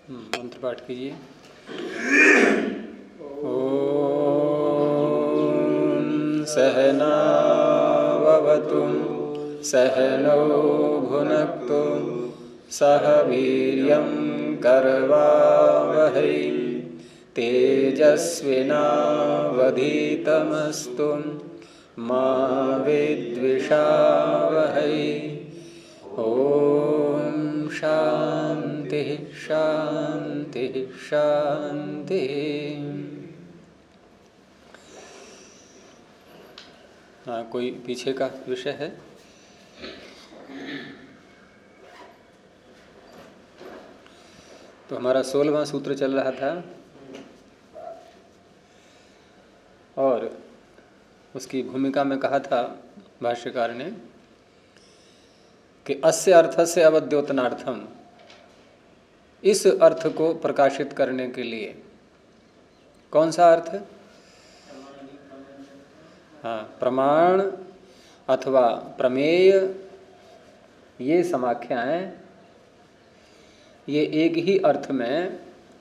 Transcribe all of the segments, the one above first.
मंत्र पाठ कीजिए। ओम सहनाववतु सहनौ भुनक्तु सह वीर्यं करवावहै तेजस्विनावधीतमस्तु मा विद्विषावहै। ओम शांति शांति शांति। हाँ, कोई पीछे का विषय है? तो हमारा 16वां सूत्र चल रहा था और उसकी भूमिका में कहा था भाष्यकार ने कि अस्य अर्थस्य अवद्योतनार्थम, इस अर्थ को प्रकाशित करने के लिए। कौन सा अर्थ? हाँ, प्रमाण अथवा प्रमेय, ये समाख्याएं, ये एक ही अर्थ में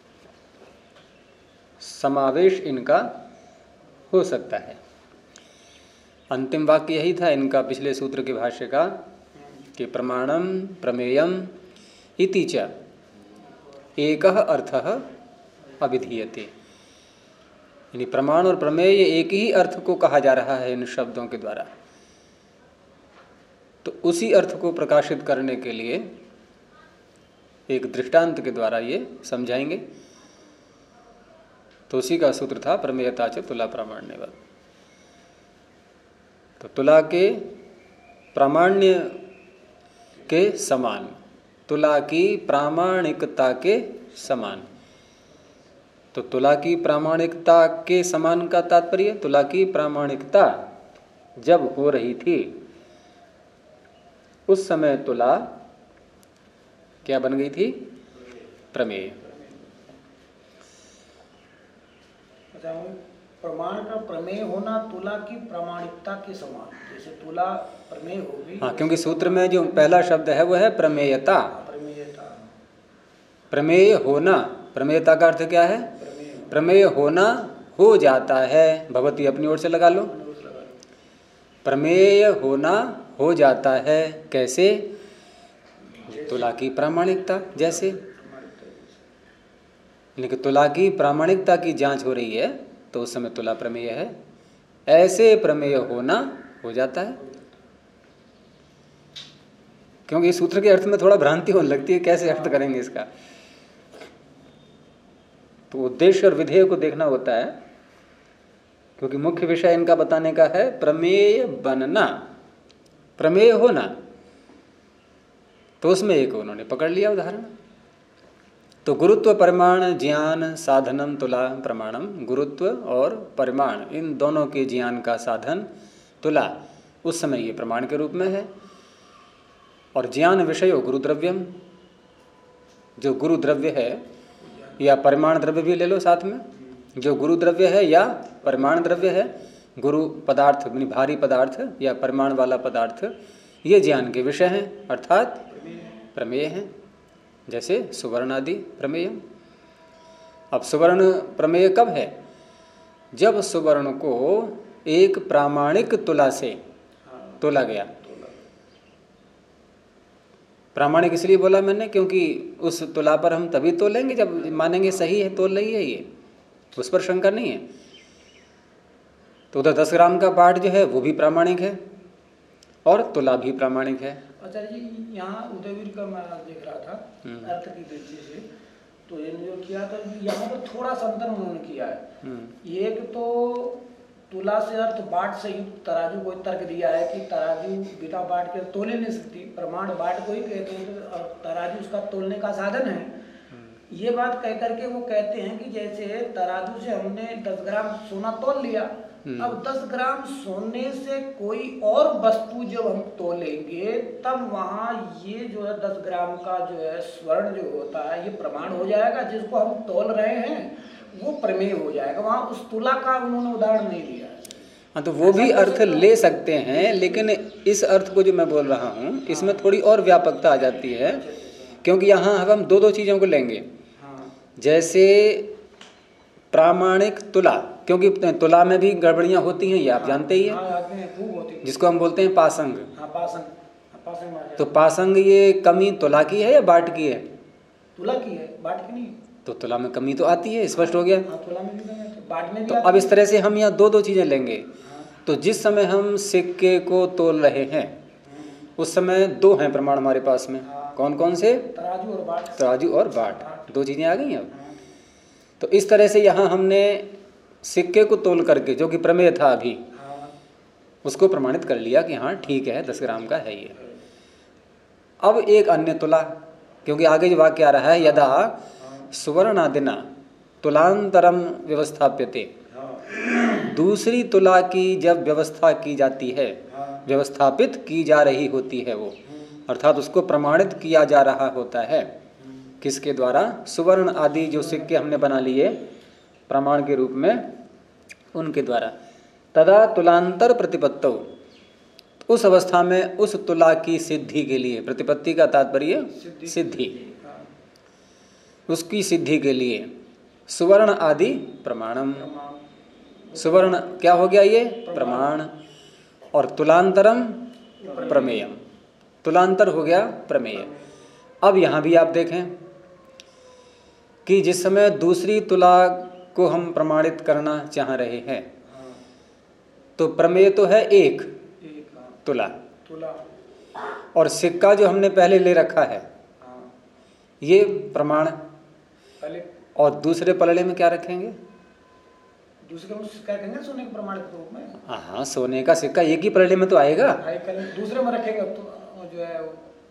समावेश इनका हो सकता है। अंतिम वाक्य यही था इनका पिछले सूत्र के भाष्य का कि प्रमाणम प्रमेयम इति च एकः अर्थः अभिधीयते। यानी प्रमाण और प्रमेय एक ही अर्थ को कहा जा रहा है इन शब्दों के द्वारा। तो उसी अर्थ को प्रकाशित करने के लिए एक दृष्टांत के द्वारा ये समझाएंगे। तो उसी का सूत्र था प्रमेयता च तुला प्रामाण्यवत्। तो तुला के प्रामाण्य के समान, तुला की प्रामाणिकता के समान। तो तुला की प्रामाणिकता के समान का तात्पर्य, तुला की प्रामाणिकता जब हो रही थी उस समय तुला क्या बन गई थी? प्रमेय। प्रमाण का प्रमेय होना तुला की प्रामाणिकता के समान, जैसे तुला प्रमेय होगी। हाँ, क्योंकि सूत्र में जो पहला शब्द है वो है प्रमेयता। प्रमेयता, प्रमेय होना। प्रमेयता का अर्थ क्या है? प्रमेय होना, हो जाता है। भगवती अपनी ओर से लगा लो। प्रमेय होना हो जाता है। कैसे? तुला की प्रामाणिकता जैसे। लेकिन तुला की प्रामाणिकता की जांच हो रही है तो उस समय तुला प्रमेय है। ऐसे प्रमेय होना हो जाता है। क्योंकि इस सूत्र के अर्थ में थोड़ा भ्रांति होने लगती है, कैसे अर्थ करेंगे इसका। तो उद्देश्य और विधेय को देखना होता है, क्योंकि मुख्य विषय इनका बताने का है प्रमेय बनना, प्रमेय होना। तो उसमें एक उन्होंने पकड़ लिया उदाहरण। तो गुरुत्व परिमाण ज्ञान साधनम तुला प्रमाणम। गुरुत्व और परिमाण इन दोनों के ज्ञान का साधन तुला उस समय ये प्रमाण के रूप में है। और ज्ञान विषयो गुरुद्रव्यम, जो गुरु द्रव्य है, या परिमाण द्रव्य भी ले लो साथ में, जो गुरु द्रव्य है या परिमाण द्रव्य है, गुरु पदार्थ यानी भारी पदार्थ या परिमाण वाला पदार्थ, ये ज्ञान के विषय हैं अर्थात प्रमेय हैं। जैसे सुवर्ण आदि प्रमेय। अब सुवर्ण प्रमेय कब है? जब सुवर्ण को एक प्रामाणिक तुला से तोला गया। प्रामाणिक इसलिए बोला मैंने क्योंकि उस तुला पर हम तभी तोलेंगे जब मानेंगे सही है, तोल रही है ये, उस पर शंका नहीं है। तो उधर 10 ग्राम का पाठ जो है वो भी प्रामाणिक है और तुला भी प्रामाणिक है। आचार्य जी, यहाँ उदयवीर का मैं देख रहा था अर्थ की दृष्टि से, तो इन्होंने जो किया था यहाँ पर थोड़ा सा अंतर उन्होंने किया है। एक तो तुला से अर्थ बाट से युक्त तराजू को तर्क दिया है कि तराजू बिना बाट के तोले नहीं सकती, प्रमाण बाट को ही कहते हैं, और तराजू उसका तोलने का साधन है। ये बात कह करके वो कहते हैं कि जैसे तराजू से हमने 10 ग्राम सोना तोल लिया, अब 10 ग्राम सोने से कोई और वस्तु जब हम तोलेंगे तब वहाँ ये जो है 10 ग्राम का जो है स्वर्ण जो होता है ये प्रमाण हो जाएगा, जिसको हम तोल रहे हैं वो प्रमेय हो जाएगा। वहाँ उस तुला का उन्होंने उदाहरण नहीं दिया। हाँ, तो वो भी अर्थ ले सकते हैं, लेकिन इस अर्थ को जो मैं बोल रहा हूँ इसमें थोड़ी और व्यापकता आ जाती है, क्योंकि यहाँ हम दो चीज़ों को लेंगे। जैसे प्रामाणिक तुला, क्योंकि तुला में भी गड़बड़ियाँ होती हैं, ये आप जानते ही हैं, जिसको हम बोलते हैं पासंग। तो पासंग ये कमी तुला की है या बाट की है? तुला की है, बाट की नहीं। तो तुला में कमी तो आती है, स्पष्ट हो गया। तुला में भी कमी है, बाट में भी तो अब इस तरह से हम यहाँ दो चीज़ें लेंगे। तो जिस समय हम सिक्के को तोल रहे हैं उस समय दो हैं प्रमाण हमारे पास में। कौन कौन से? तराजू और बाट। तराजू और बाट, दो चीज़ें आ गई अब। तो इस तरह से यहाँ हमने सिक्के को तोल करके, जो कि प्रमेय था अभी, उसको प्रमाणित कर लिया कि हाँ ठीक है 10 ग्राम का है ये। अब एक अन्य तुला, क्योंकि आगे जो वाक्य आ रहा है, यदा सुवर्णादिना तुलांतरम व्यवस्थाप्यते, दूसरी तुला की जब व्यवस्था की जाती है, व्यवस्थापित की जा रही होती है वो, अर्थात उसको प्रमाणित किया जा रहा होता है। किसके द्वारा? सुवर्ण आदि जो सिक्के हमने बना लिए प्रमाण के रूप में, उनके द्वारा। तदा तुलांतर प्रतिपत्तौ, उस अवस्था में उस तुला की सिद्धि के लिए, प्रतिपत्ति का तात्पर्य सिद्धि, उसकी सिद्धि के लिए सुवर्ण आदि प्रमाणम, सुवर्ण क्या हो गया ये? प्रमाण। और तुलांतरम प्रमेयम, तुलांतर हो गया प्रमेय। अब यहाँ भी आप देखें कि जिस समय दूसरी तुला को हम प्रमाणित करना चाह रहे हैं तो प्रमेय तो है एक तुला, और सिक्का जो हमने पहले ले रखा है ये प्रमाण। और दूसरे पलड़े में क्या रखेंगे? दूसरे में सिक्का रखेंगे सोने के प्रमाणित रूप में। हाँ, सोने का सिक्का एक ही पलड़े में तो आएगा। दूसरे में रखेंगे तो जो है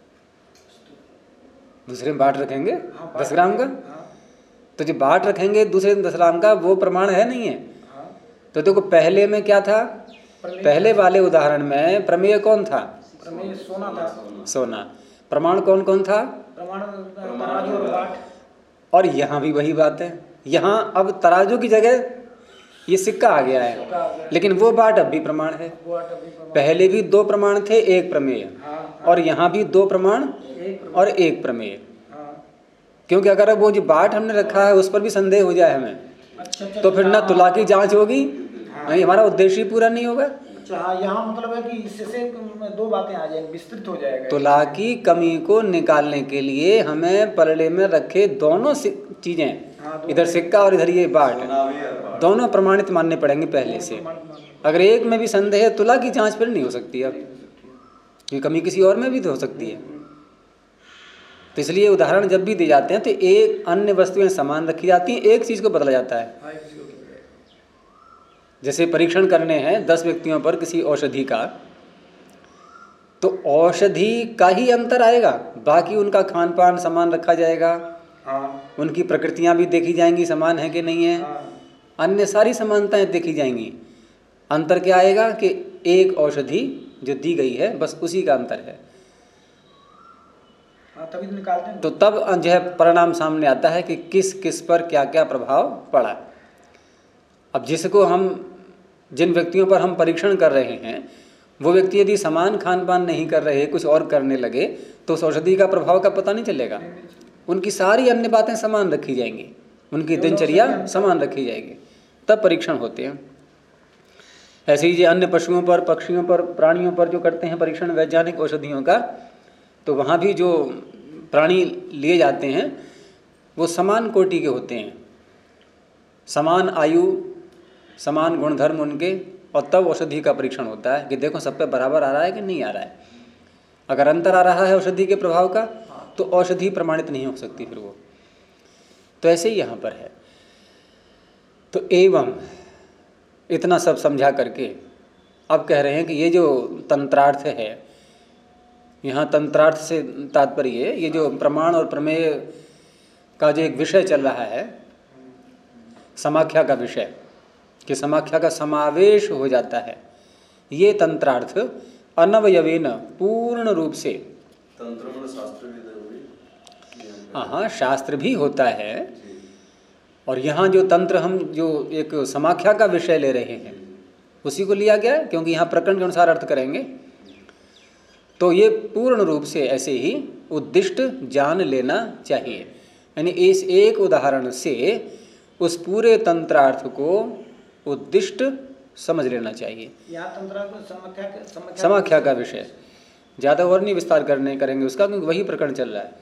दूसरे में बाट रखेंगे 10 ग्राम का। तो जो बाट रखेंगे दूसरे में 10 ग्राम का, वो प्रमाण है नहीं है। तो देखो पहले में क्या था? पहले वाले उदाहरण में प्रमेय कौन था? प्रमेय सोना था। सोना। प्रमाण कौन कौन था? प्रमाण तराजू और बाट। और यहाँ भी वही बात है। यहाँ अब तराजू की जगह ये सिक्का आ गया है, लेकिन वो बाट अब भी प्रमाण है। पहले भी 2 प्रमाण थे, एक प्रमेय, और यहाँ भी 2 प्रमाण और एक प्रमेय। क्योंकि अगर वो जो बाट हमने रखा है उस पर भी संदेह हो जाए हमें, तो फिर ना तुला की जांच होगी, नहीं हमारा उद्देश्य पूरा नहीं होगा। यहाँ मतलब है कि इससे 2 बातें आ जाएंगी, विस्तृत हो जाएगा। तुला की कमी को निकालने के लिए हमें पलड़े में रखे दोनों चीजें, इधर सिक्का और इधर ये बाट, दोनों प्रमाणित मानने पड़ेंगे पहले से। अगर एक में भी संदेह है, तुला की जांच फिर नहीं हो सकती। अब ये कमी किसी और में भी तो हो सकती है। तो इसलिए उदाहरण जब भी दिए जाते हैं तो एक अन्य वस्तुएं समान रखी जाती हैं, एक चीज को बदला जाता है। जैसे परीक्षण करने हैं 10 व्यक्तियों पर किसी औषधि का, तो औषधि का ही अंतर आएगा, बाकी उनका खान पान समान रखा जाएगा। उनकी प्रकृतियां भी देखी जाएंगी, समान है कि नहीं है। अन्य सारी समानताएं देखी जाएंगी। अंतर क्या आएगा कि एक औषधि जो दी गई है बस उसी का अंतर है। तभी तो निकालते हैं। तो तब जो है परिणाम सामने आता है कि किस किस पर क्या क्या प्रभाव पड़ा। अब जिसको हम, जिन व्यक्तियों पर हम परीक्षण कर रहे हैं, वो व्यक्ति यदि समान खान पान नहीं कर रहे, कुछ और करने लगे, तो उस औषधि का प्रभाव का पता नहीं चलेगा। उनकी सारी अन्य बातें समान रखी जाएंगी, उनकी दिनचर्या समान रखी जाएगी, तब परीक्षण होते हैं। ऐसे ही जो अन्य पशुओं पर, पक्षियों पर, प्राणियों पर जो करते हैं परीक्षण वैज्ञानिक औषधियों का, तो वहाँ भी जो प्राणी लिए जाते हैं वो समान कोटि के होते हैं, समान आयु, समान गुणधर्म उनके, और तब औषधि का परीक्षण होता है कि देखो सब पे बराबर आ रहा है कि नहीं आ रहा है। अगर अंतर आ रहा है औषधि के प्रभाव का तो औषधि प्रमाणित नहीं हो सकती फिर वो। तो ऐसे ही यहाँ पर है। तो एवं इतना सब समझा करके अब कह रहे हैं कि ये जो तंत्रार्थ है, यहाँ तंत्रार्थ से तात्पर्य ये जो प्रमाण और प्रमेय का जो एक विषय चल रहा है, समाख्या का विषय, कि समाख्या का समावेश हो जाता है, ये तंत्रार्थ अनवयवेन पूर्ण रूप से, हाँ शास्त्र भी होता है, और यहाँ जो तंत्र हम जो एक समाख्या का विषय ले रहे हैं उसी को लिया गया है, क्योंकि यहाँ प्रकरण के अनुसार अर्थ करेंगे। तो ये पूर्ण रूप से ऐसे ही उद्दिष्ट जान लेना चाहिए। यानी इस एक उदाहरण से उस पूरे तंत्रार्थ को उद्दिष्ट समझ लेना चाहिए। यहाँ तंत्रार्थ समाख्या का विषय ज़्यादा और नहीं विस्तार करेंगे उसका, क्योंकि वही प्रकरण चल रहा है।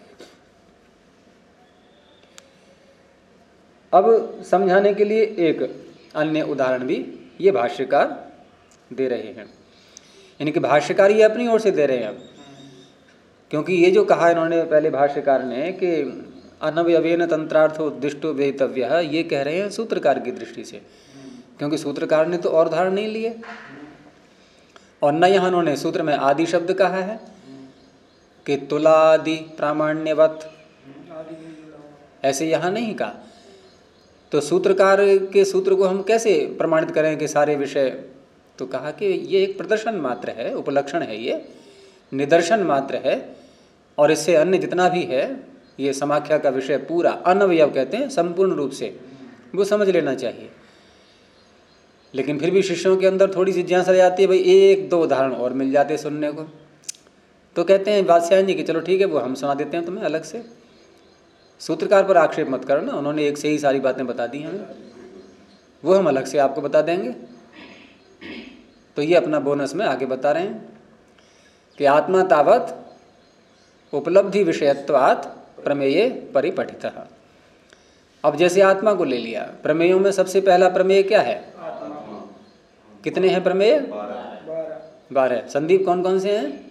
अब समझाने के लिए एक अन्य उदाहरण भी ये भाष्यकार दे रहे हैं, यानी कि भाष्यकार ये अपनी ओर से दे रहे हैं। अब क्योंकि ये जो कहा इन्होंने पहले भाष्यकार ने कि अनवयवेन तंत्रार्थो उद्दिष्टो वेतव्यः, ये कह रहे हैं सूत्रकार की दृष्टि से, क्योंकि सूत्रकार ने तो और उदाहरण नहीं लिए और न यहाँ उन्होंने सूत्र में आदि शब्द कहा है कि तुलादि प्रामाण्यवत, ऐसे यहाँ नहीं कहा। तो सूत्रकार के सूत्र को हम कैसे प्रमाणित करें कि सारे विषय, तो कहा कि ये एक प्रदर्शन मात्र है, उपलक्षण है, ये निदर्शन मात्र है, और इससे अन्य जितना भी है ये समाख्या का विषय पूरा अनवयव कहते हैं संपूर्ण रूप से, वो समझ लेना चाहिए। लेकिन फिर भी शिष्यों के अंदर थोड़ी सी जिज्ञासा आती है, भाई एक दो उदाहरण और मिल जाते सुनने को, तो कहते हैं वात्स्यायन जी कि चलो ठीक है, वो हम सुना देते हैं तुम्हें अलग से, सूत्रकार पर आक्षेप मत करना, उन्होंने एक से ही सारी बातें बता दी हमें, वो हम अलग से आपको बता देंगे। तो ये अपना बोनस में आगे बता रहे हैं कि आत्मा तावत उपलब्धि विषयत्वात् प्रमेये परिपठितः। अब जैसे आत्मा को ले लिया, प्रमेयों में सबसे पहला प्रमेय क्या है? कितने हैं प्रमेय? 12। संदीप कौन कौन से हैं?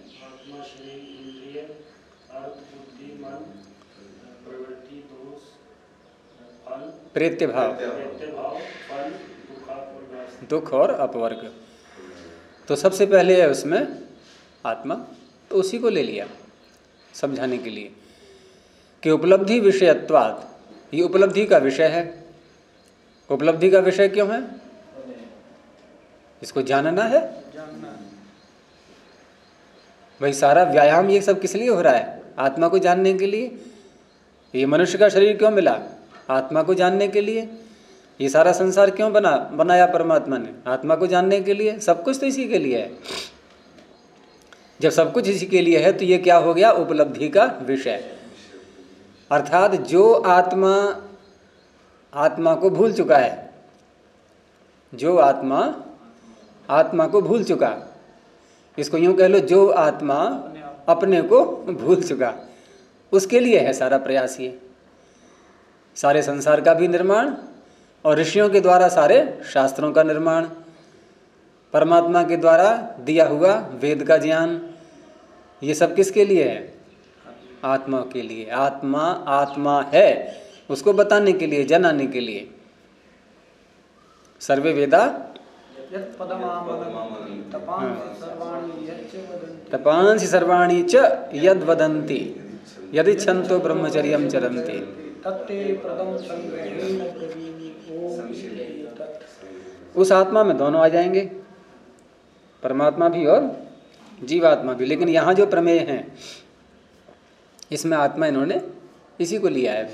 प्रेत्य भाव, दुख और अपवर्ग। तो सबसे पहले है उसमें आत्मा, तो उसी को ले लिया समझाने के लिए कि उपलब्धि विषयत्वात्, ये उपलब्धि का विषय है। उपलब्धि का विषय क्यों है? इसको जानना है। भाई सारा व्यायाम ये सब किस लिए हो रहा है? आत्मा को जानने के लिए। ये मनुष्य का शरीर क्यों मिला? आत्मा को जानने के लिए। ये सारा संसार क्यों बनाया परमात्मा ने? आत्मा को जानने के लिए। सब कुछ तो इसी के लिए है। जब सब कुछ इसी के लिए है तो ये क्या हो गया? उपलब्धि का विषय। अर्थात जो आत्मा आत्मा को भूल चुका है, जो आत्मा को भूल चुका, इसको यूं कह लो, जो आत्मा अपने को भूल चुका, उसके लिए है सारा प्रयास। ये सारे संसार का भी निर्माण और ऋषियों के द्वारा सारे शास्त्रों का निर्माण, परमात्मा के द्वारा दिया हुआ वेद का ज्ञान, ये सब किसके लिए है? आत्मा के लिए। आत्मा है उसको बताने के लिए, जनाने के लिए। सर्वे वेदा तपांसि सर्वाणि च यद वदन्ति यदिच्छन्तो ब्रह्मचर्यं चरन्ति। उस आत्मा में दोनों आ जाएंगे, परमात्मा भी और जीवात्मा भी। लेकिन यहाँ जो प्रमेय हैं इसमें आत्मा इन्होंने इसी को लिया है अभी,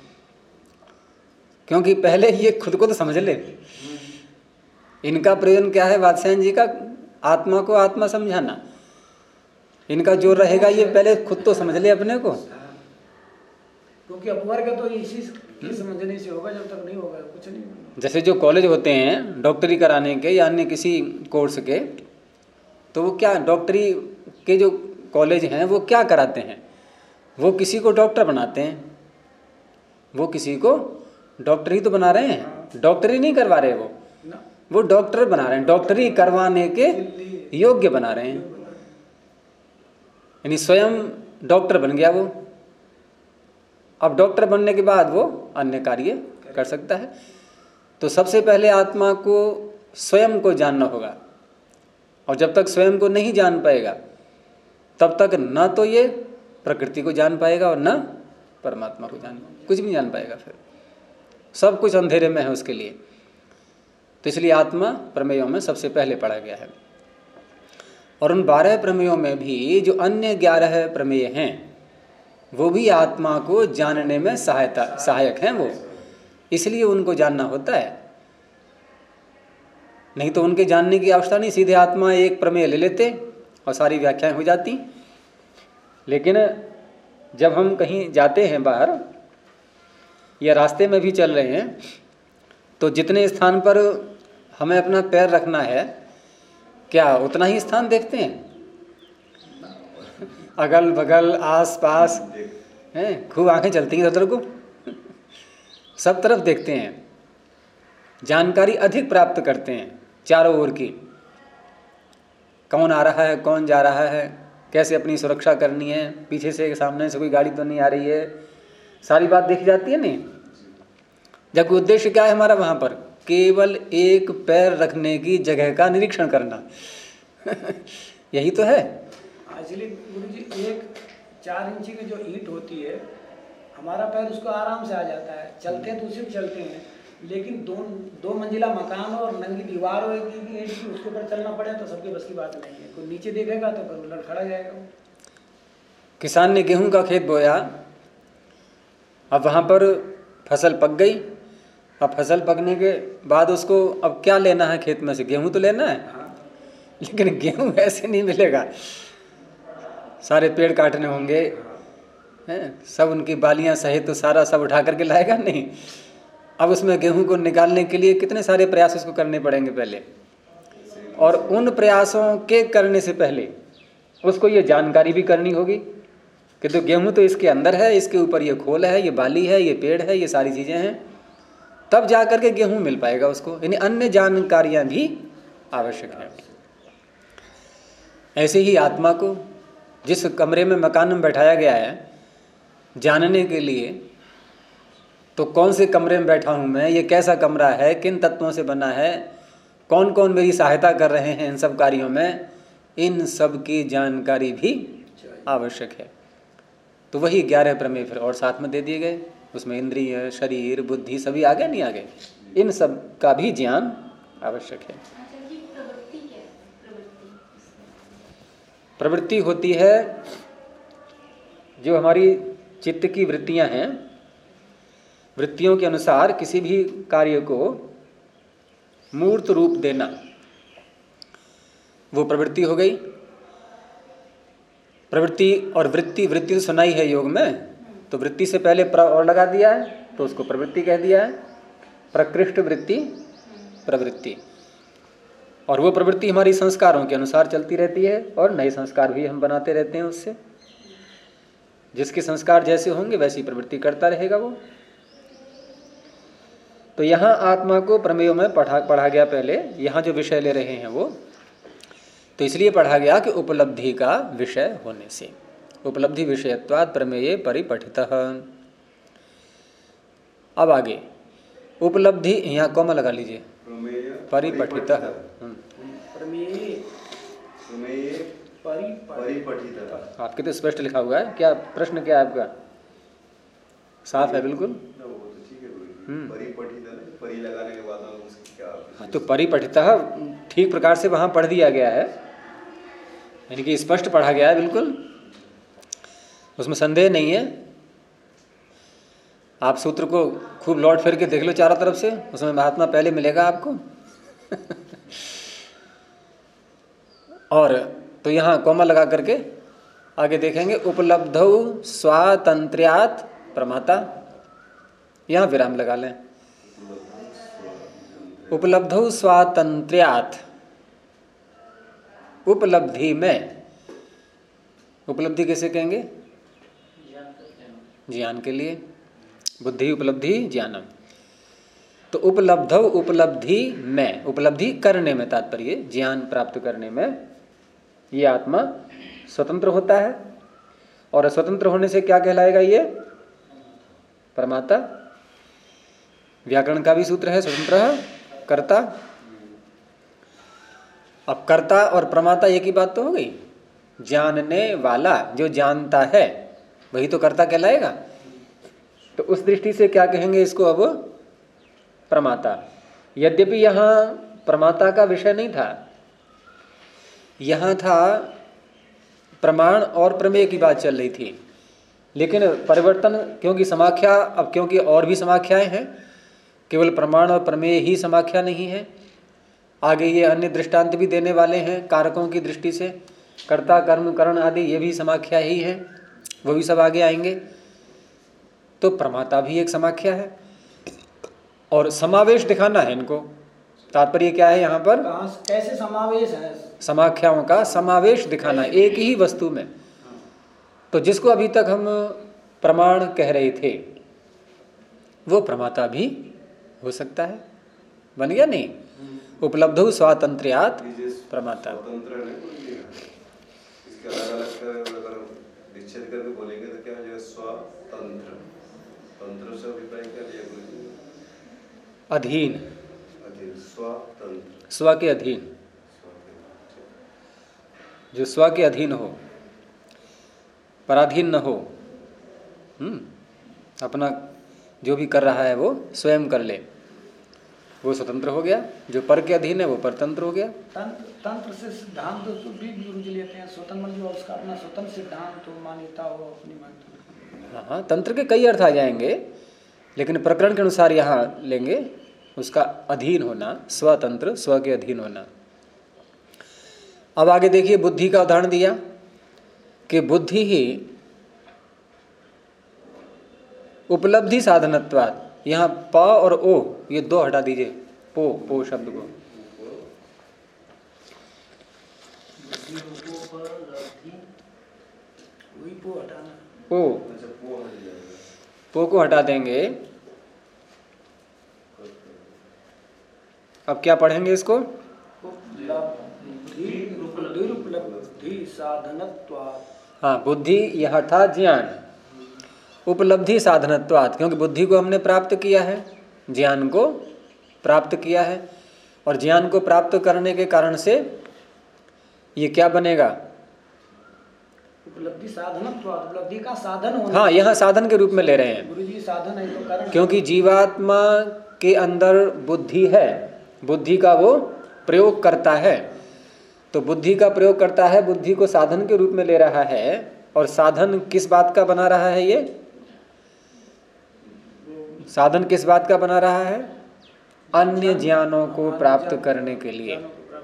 क्योंकि पहले ये खुद को तो समझ ले। इनका प्रयोजन क्या है वात्स्यायन जी का? आत्मा को आत्मा समझाना। इनका जो रहेगा ये पहले खुद तो समझ ले अपने को, क्योंकि अपवर्ग तो इसी के समझने से होगा, जब तक नहीं होगा कुछ नहीं होगा। जैसे जो कॉलेज होते हैं डॉक्टरी कराने के या अन्य किसी कोर्स के, तो वो क्या डॉक्टरी के जो कॉलेज हैं वो क्या कराते हैं? वो किसी को डॉक्टर बनाते हैं। वो किसी को डॉक्टर ही तो बना रहे हैं, डॉक्टरी नहीं करवा रहे। वो डॉक्टर बना रहे हैं, डॉक्टरी करवाने के योग्य बना रहे हैं। यानी स्वयं डॉक्टर बन गया वो। अब डॉक्टर बनने के बाद वो अन्य कार्य कर सकता है। तो सबसे पहले आत्मा को स्वयं को जानना होगा, और जब तक स्वयं को नहीं जान पाएगा तब तक न तो ये प्रकृति को जान पाएगा और न परमात्मा को कुछ भी जान पाएगा। फिर सब कुछ अंधेरे में है उसके लिए। तो इसलिए आत्मा प्रमेयों में सबसे पहले पढ़ा गया है। और उन 12 प्रमेयों में भी जो अन्य 11 प्रमेय हैं वो भी आत्मा को जानने में सहायक हैं। वो इसलिए उनको जानना होता है, नहीं तो उनके जानने की आवश्यकता नहीं। सीधे आत्मा एक प्रमेय ले लेते और सारी व्याख्याएं हो जाती। लेकिन जब हम कहीं जाते हैं बाहर या रास्ते में भी चल रहे हैं तो जितने स्थान पर हमें अपना पैर रखना है क्या उतना ही स्थान देखते हैं? अगल बगल आस पास हैं, खूब आंखें चलती हैं उधर को, सब तरफ देखते हैं, जानकारी अधिक प्राप्त करते हैं चारों ओर की, कौन आ रहा है, कौन जा रहा है, कैसे अपनी सुरक्षा करनी है, पीछे से सामने से कोई गाड़ी तो नहीं आ रही है, सारी बात देखी जाती है नहीं। जबकि उद्देश्य क्या है हमारा वहाँ पर? केवल एक पैर रखने की जगह का निरीक्षण करना यही तो है। एक्चुअली गुरुजी 4 इंची की जो ईंट होती है हमारा पैर उसको आराम से आ जाता है, चलते हैं तो सिर्फ चलते हैं, लेकिन 2 मंजिला मकान और नंगी दीवार हो ईंट की, उसके ऊपर चलना पड़े तो सबके बस की बात नहीं है। कोई नीचे देखेगा तो फिर उलट खड़ा जाएगा। किसान ने गेहूं का खेत बोया, अब वहाँ पर फसल पक गई, अब फसल पकने के बाद उसको अब क्या लेना है खेत में से? गेहूं तो लेना है। हाँ। लेकिन गेहूं ऐसे नहीं मिलेगा, सारे पेड़ काटने होंगे हैं, सब उनकी बालियां सहित तो सारा सब उठा करके लाएगा नहीं। अब उसमें गेहूं को निकालने के लिए कितने सारे प्रयास उसको करने पड़ेंगे पहले, और उन प्रयासों के करने से पहले उसको ये जानकारी भी करनी होगी कि तो गेहूं तो इसके अंदर है, इसके ऊपर ये खोल है, ये बाली है, ये पेड़ है, ये सारी चीज़ें हैं, तब जा कर के गेहूं मिल पाएगा उसको। यानी अन्य जानकारियां भी आवश्यक हैं। ऐसे ही आत्मा को जिस कमरे में मकान में बैठाया गया है जानने के लिए, तो कौन से कमरे में बैठा हूँ मैं, ये कैसा कमरा है, किन तत्वों से बना है, कौन कौन मेरी सहायता कर रहे हैं इन सब कार्यों में, इन सब की जानकारी भी आवश्यक है। तो वही 11 प्रमेय फिर और साथ में दे दिए गए, उसमें इंद्रिय, शरीर, बुद्धि सभी आ गए नहीं आ गए, इन सब का भी ज्ञान आवश्यक है। प्रवृत्ति होती है जो हमारी चित्त की वृत्तियां हैं, वृत्तियों के अनुसार किसी भी कार्य को मूर्त रूप देना, वो प्रवृत्ति हो गई। प्रवृत्ति और वृत्ति, वृत्ति तो सुनाई है योग में, तो वृत्ति से पहले प्र और लगा दिया है तो उसको प्रवृत्ति कह दिया है। प्रकृष्ट वृत्ति, प्रवृत्ति, और वो प्रवृत्ति हमारी संस्कारों के अनुसार चलती रहती है और नए संस्कार भी हम बनाते रहते हैं उससे। जिसके संस्कार जैसे होंगे वैसी प्रवृत्ति करता रहेगा वो। तो यहाँ आत्मा को प्रमेयों में पढ़ा गया पहले, यहाँ जो विषय ले रहे हैं वो, तो इसलिए पढ़ा गया कि उपलब्धि का विषय होने से, उपलब्धि विषयत्वात् प्रमेये परिपठितः। अब आगे उपलब्धि, यहाँ कॉमा लगा लीजिए, परिपठितः। आपके तो स्पष्ट लिखा हुआ है, क्या प्रश्न क्या है आपका? साफ है बिल्कुल। हाँ, तो परिपठितः ठीक प्रकार से वहाँ पढ़ दिया गया है, यानी कि स्पष्ट पढ़ा गया है बिल्कुल, उसमें संदेह नहीं है। आप सूत्र को खूब लौट फिर के देख लो चारों तरफ से, उसमें महात्मा पहले मिलेगा आपको और तो यहाँ कॉमा लगा करके आगे देखेंगे, उपलब्धौ स्वातंत्र्यात् प्रमाता, यहाँ विराम लगा लें। उपलब्धौ स्वातंत्र्यात्, उपलब्धि में, उपलब्धि कैसे कहेंगे? ज्ञान के लिए, बुद्धि उपलब्धि ज्ञानम। तो उपलब्धौ, उपलब्धि में, उपलब्धि करने में तात्पर्य, ज्ञान प्राप्त करने में ये आत्मा स्वतंत्र होता है। और स्वतंत्र होने से क्या कहलाएगा ये? प्रमाता। व्याकरण का भी सूत्र है, स्वतंत्र कर्ता। अब कर्ता और प्रमाता एक ही बात तो हो गई। जानने वाला जो जानता है वही तो कर्ता कहलाएगा। तो उस दृष्टि से क्या कहेंगे इसको अब? प्रमाता। यद्यपि यहाँ प्रमाता का विषय नहीं था, यहाँ था प्रमाण और प्रमेय की बात चल रही थी, लेकिन परिवर्तन, क्योंकि समाख्या, अब क्योंकि और भी समाख्याएं हैं, केवल प्रमाण और प्रमेय ही समाख्या नहीं है, आगे ये अन्य दृष्टांत भी देने वाले हैं कारकों की दृष्टि से, कर्ता कर्म करण आदि ये भी समाख्या ही है, वो भी सब आगे आएंगे। तो प्रमाता भी एक समाख्या है, और समावेश दिखाना है इनको। तात्पर्य क्या है यहाँ पर? कैसे समावेश है? समाख्याओं का समावेश दिखाना एक ही वस्तु में। तो जिसको अभी तक हम प्रमाण कह रहे थे वो प्रमाता भी हो सकता है। बन गया नहीं? उपलब्धो स्वातंत्र्यात् प्रमाता। इसके अलग-अलग अगर विच्छेद करके बोलेंगे तो क्या हो जाएगा? स्वतंत्र। तंत्र से अभिप्राय क्या लिया गुरुजी? अधीन। अधीन, स्वतंत्र, स्व के अधीन, जो स्व के अधीन हो, पराधीन न हो। अपना जो भी कर रहा है वो स्वयं कर ले, वो स्वतंत्र हो गया। जो पर के अधीन है वो परतंत्र हो गया। तंत्र से सिद्धांत भी गुरुजी लेते हैं। स्वतंत्र जो उसका अपना स्वतंत्र सिद्धांत हो, मान्यता हो, अपनी मान्यता। हाँ, तंत्र के कई अर्थ आ जाएंगे, लेकिन प्रकरण के अनुसार यहाँ लेंगे उसका अधीन होना, स्वतंत्र, स्व के अधीन होना। अब आगे देखिए, बुद्धि का उदाहरण दिया कि बुद्धि ही उपलब्धि साधनत्वात्। यहाँ प और ओ ये दो हटा दीजिए, पो शब्द को। पो को हटा देंगे। अब क्या पढ़ेंगे इसको? हाँ, बुद्धि यह था ज्ञान, उपलब्धि साधनत्वात्, क्योंकि बुद्धि को हमने प्राप्त किया है, ज्ञान को प्राप्त किया है, और ज्ञान को प्राप्त करने के कारण से ये क्या बनेगा? उपलब्धि साधनत्वात्, उपलब्धि का साधन होना। हाँ, यहाँ साधन के रूप में ले रहे हैं गुरुजी, साधन है तो कारण, क्योंकि जीवात्मा के अंदर बुद्धि है, बुद्धि का वो प्रयोग करता है। तो बुद्धि का प्रयोग करता है, बुद्धि को साधन के रूप में ले रहा है। और साधन किस बात का बना रहा है? ये साधन किस बात का बना रहा है? अन्य ज्ञानों को प्राप्त करने के लिए।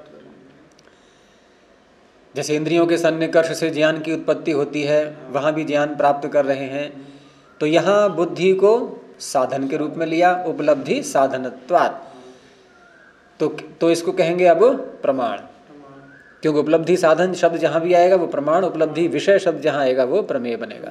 जैसे इंद्रियों के सन्निकर्ष से ज्ञान की उत्पत्ति होती है, वहाँ भी ज्ञान प्राप्त कर रहे हैं। तो यहाँ बुद्धि को साधन के रूप में लिया, उपलब्धि साधनत्वात्। तो इसको कहेंगे अब प्रमाण, क्योंकि उपलब्धि साधन शब्द जहाँ भी आएगा वो प्रमाण, उपलब्धि विषय शब्द जहाँ आएगा वो प्रमेय बनेगा।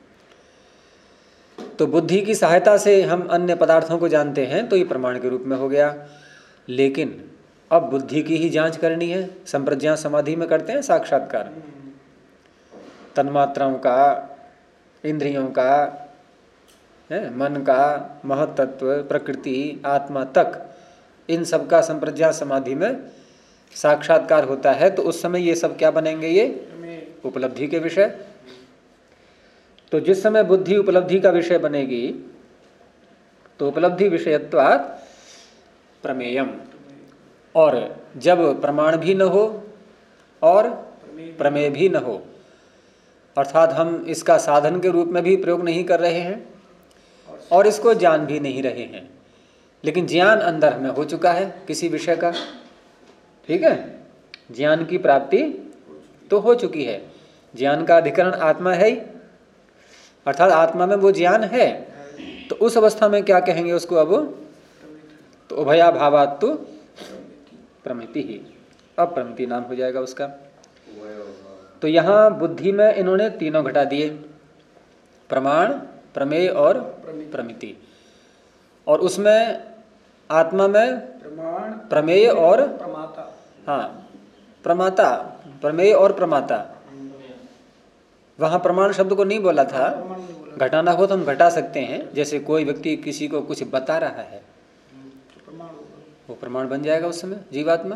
तो बुद्धि की सहायता से हम अन्य पदार्थों को जानते हैं, तो ये प्रमाण के रूप में हो गया। लेकिन अब बुद्धि की ही जांच करनी है। संप्रज्ञा समाधि में करते हैं साक्षात्कार, तन्मात्राओं का, इंद्रियों का, मन का, महत्त्व, प्रकृति, आत्मा तक, इन सब का संप्रज्ञा समाधि में साक्षात्कार होता है। तो उस समय ये सब क्या बनेंगे? ये उपलब्धि के विषय। तो जिस समय बुद्धि उपलब्धि का विषय बनेगी तो उपलब्धि विषयत्वात् प्रमेयम। और जब प्रमाण भी न हो और प्रमेय भी न हो, अर्थात हम इसका साधन के रूप में भी प्रयोग नहीं कर रहे हैं और इसको जान भी नहीं रहे हैं, लेकिन ज्ञान अंदर हमें हो चुका है किसी विषय का, ठीक है, ज्ञान की प्राप्ति तो हो चुकी है। ज्ञान का अधिकरण आत्मा है ही, अर्थात आत्मा में वो ज्ञान है। तो उस अवस्था में क्या कहेंगे उसको? अब तो उभयाभावात्तु प्रमिति ही, अब प्रमिति नाम हो जाएगा उसका। तो यहाँ बुद्धि में इन्होंने तीनों घटा दिए, प्रमाण, प्रमेय और प्रमिति। और उसमें आत्मा में प्रमाण, प्रमेय और प्रमाता। हाँ, प्रमाता, प्रमेय और प्रमाता। वहाँ प्रमाण शब्द को नहीं बोला था। घटाना हो तो हम घटा सकते हैं। जैसे कोई व्यक्ति किसी को कुछ बता रहा है, वो प्रमाण बन जाएगा उस समय। जीवात्मा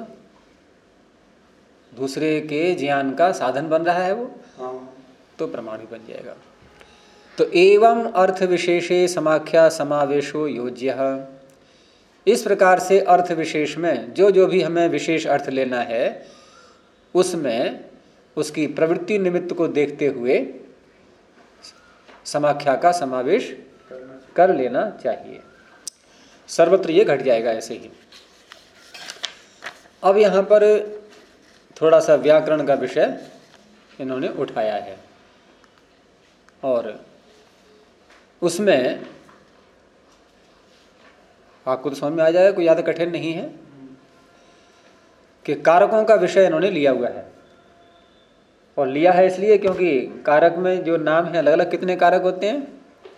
दूसरे के ज्ञान का साधन बन रहा है वो, तो प्रमाण ही बन जाएगा। तो एवं अर्थ विशेषे समाख्या समावेशो योज्य। इस प्रकार से अर्थ विशेष में जो जो भी हमें विशेष अर्थ लेना है उसमें उसकी प्रवृत्ति निमित्त को देखते हुए समाख्या का समावेश कर लेना चाहिए। सर्वत्र ये घट जाएगा ऐसे ही। अब यहाँ पर थोड़ा सा व्याकरण का विषय इन्होंने उठाया है, और उसमें आपको तो समझ में आ जाएगा, कोई ज़्यादा कठिन नहीं है कि कारकों का विषय इन्होंने लिया हुआ है। और लिया है इसलिए क्योंकि कारक में जो नाम है अलग अलग कितने कारक होते हैं?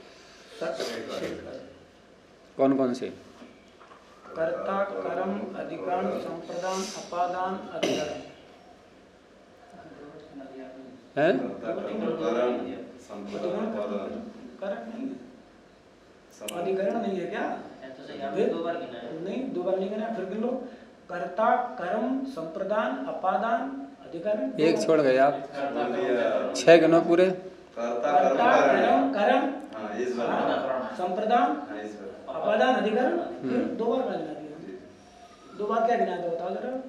कौन कौन से? कर्ता, कर्म, अधिकरण, संप्रदान, अपादान, अधिकरण हैं? अधिकरण नहीं है क्या? नहीं, 2 बार नहीं गिना, फिर गिन लो। कर्ता, कर्म, संप्रदान, अपादान, अधिकरण। एक छोड़ गए आप, 6 गिनो पूरे। कर्ता, कर्म, संप्रदान, अपादान, अधिकरण, फिर 2 बार गिना दिया। 2 बार क्या गिना था बताओ जरा।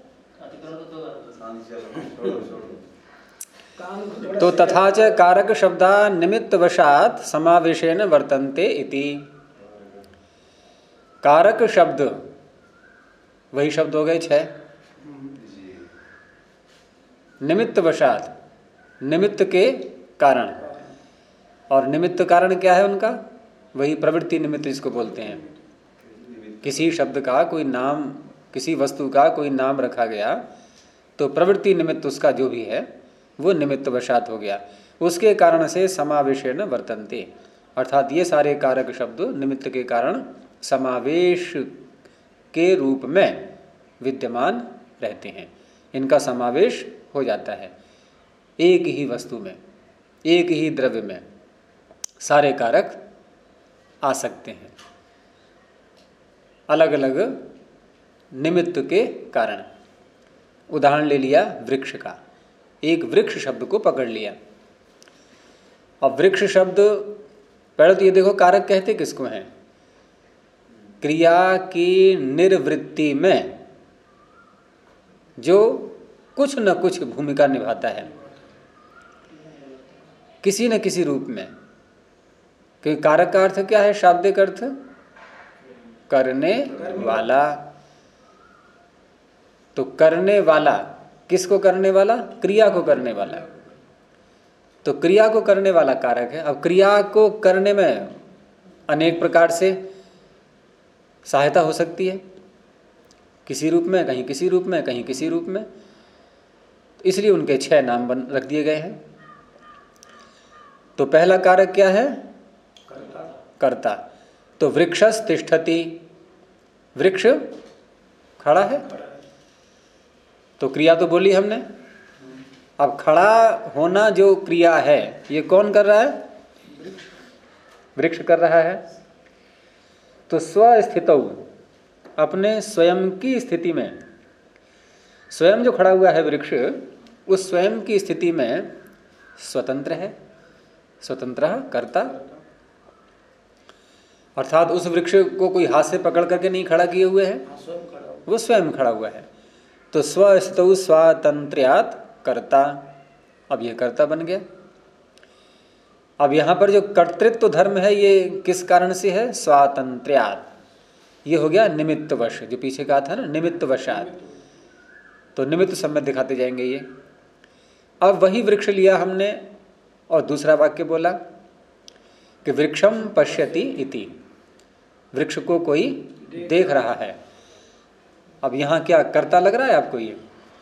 तो तथा च कारक शब्दा निमित्त वशात समावेशेन वर्तन्ते इति। कारक शब्द वही शब्द हो गए 6। निमित्त वशात, निमित्त के कारण, और निमित्त कारण क्या है उनका? वही प्रवृत्ति निमित्त जिसको बोलते हैं। किसी शब्द का कोई नाम, किसी वस्तु का कोई नाम रखा गया तो प्रवृत्ति निमित्त उसका जो भी है वो निमित्त वशात हो गया। उसके कारण से समावेशेन वर्तन्ते, अर्थात ये सारे कारक शब्द निमित्त के कारण समावेश के रूप में विद्यमान रहते हैं। इनका समावेश हो जाता है एक ही वस्तु में, एक ही द्रव्य में सारे कारक आ सकते हैं अलग अलग निमित्त के कारण। उदाहरण ले लिया वृक्ष का, एक वृक्ष शब्द को पकड़ लिया। अब वृक्ष शब्द पहले तो ये देखो कारक कहते किसको हैं? क्रिया की निर्वृत्ति में जो कुछ न कुछ भूमिका निभाता है किसी न किसी रूप में। क्योंकि कारक का अर्थ क्या है? शाब्दिक अर्थ करने वाला। तो करने वाला, किसको करने वाला? क्रिया को करने वाला। तो क्रिया को करने वाला कारक है। अब क्रिया को करने में अनेक प्रकार से सहायता हो सकती है, किसी रूप में, कहीं किसी रूप में, कहीं किसी रूप में। इसलिए उनके 6 नाम रख दिए गए हैं। तो पहला कारक क्या है? कर्ता। तो वृक्षस् तिष्ठति, वृक्ष खड़ा है। तो क्रिया तो बोली हमने। अब खड़ा होना जो क्रिया है ये कौन कर रहा है? वृक्ष कर रहा है। तो स्वस्थितौ, अपने स्वयं की स्थिति में, स्वयं जो खड़ा हुआ है वृक्ष, उस स्वयं की स्थिति में स्वतंत्र है। स्वतंत्र कर्ता, अर्थात उस वृक्ष को कोई हाथ से पकड़ करके नहीं खड़ा किए हुए है, वो स्वयं खड़ा हुआ है। तो स्वस्थितौ स्वातंत्र्यात् कर्ता, अब ये कर्ता बन गया। अब यहाँ पर जो कर्तृत्व धर्म है ये किस कारण से है? स्वातंत्र्यात्। ये हो गया निमित्तवश, जो पीछे कहा था ना निमित्तवशात्। तो निमित्त सम्यक दिखाते जाएंगे ये। अब वही वृक्ष लिया हमने और दूसरा वाक्य बोला कि वृक्षम पश्यति इति, वृक्ष को कोई देख रहा है। अब यहाँ क्या कर्ता लग रहा है आपको? ये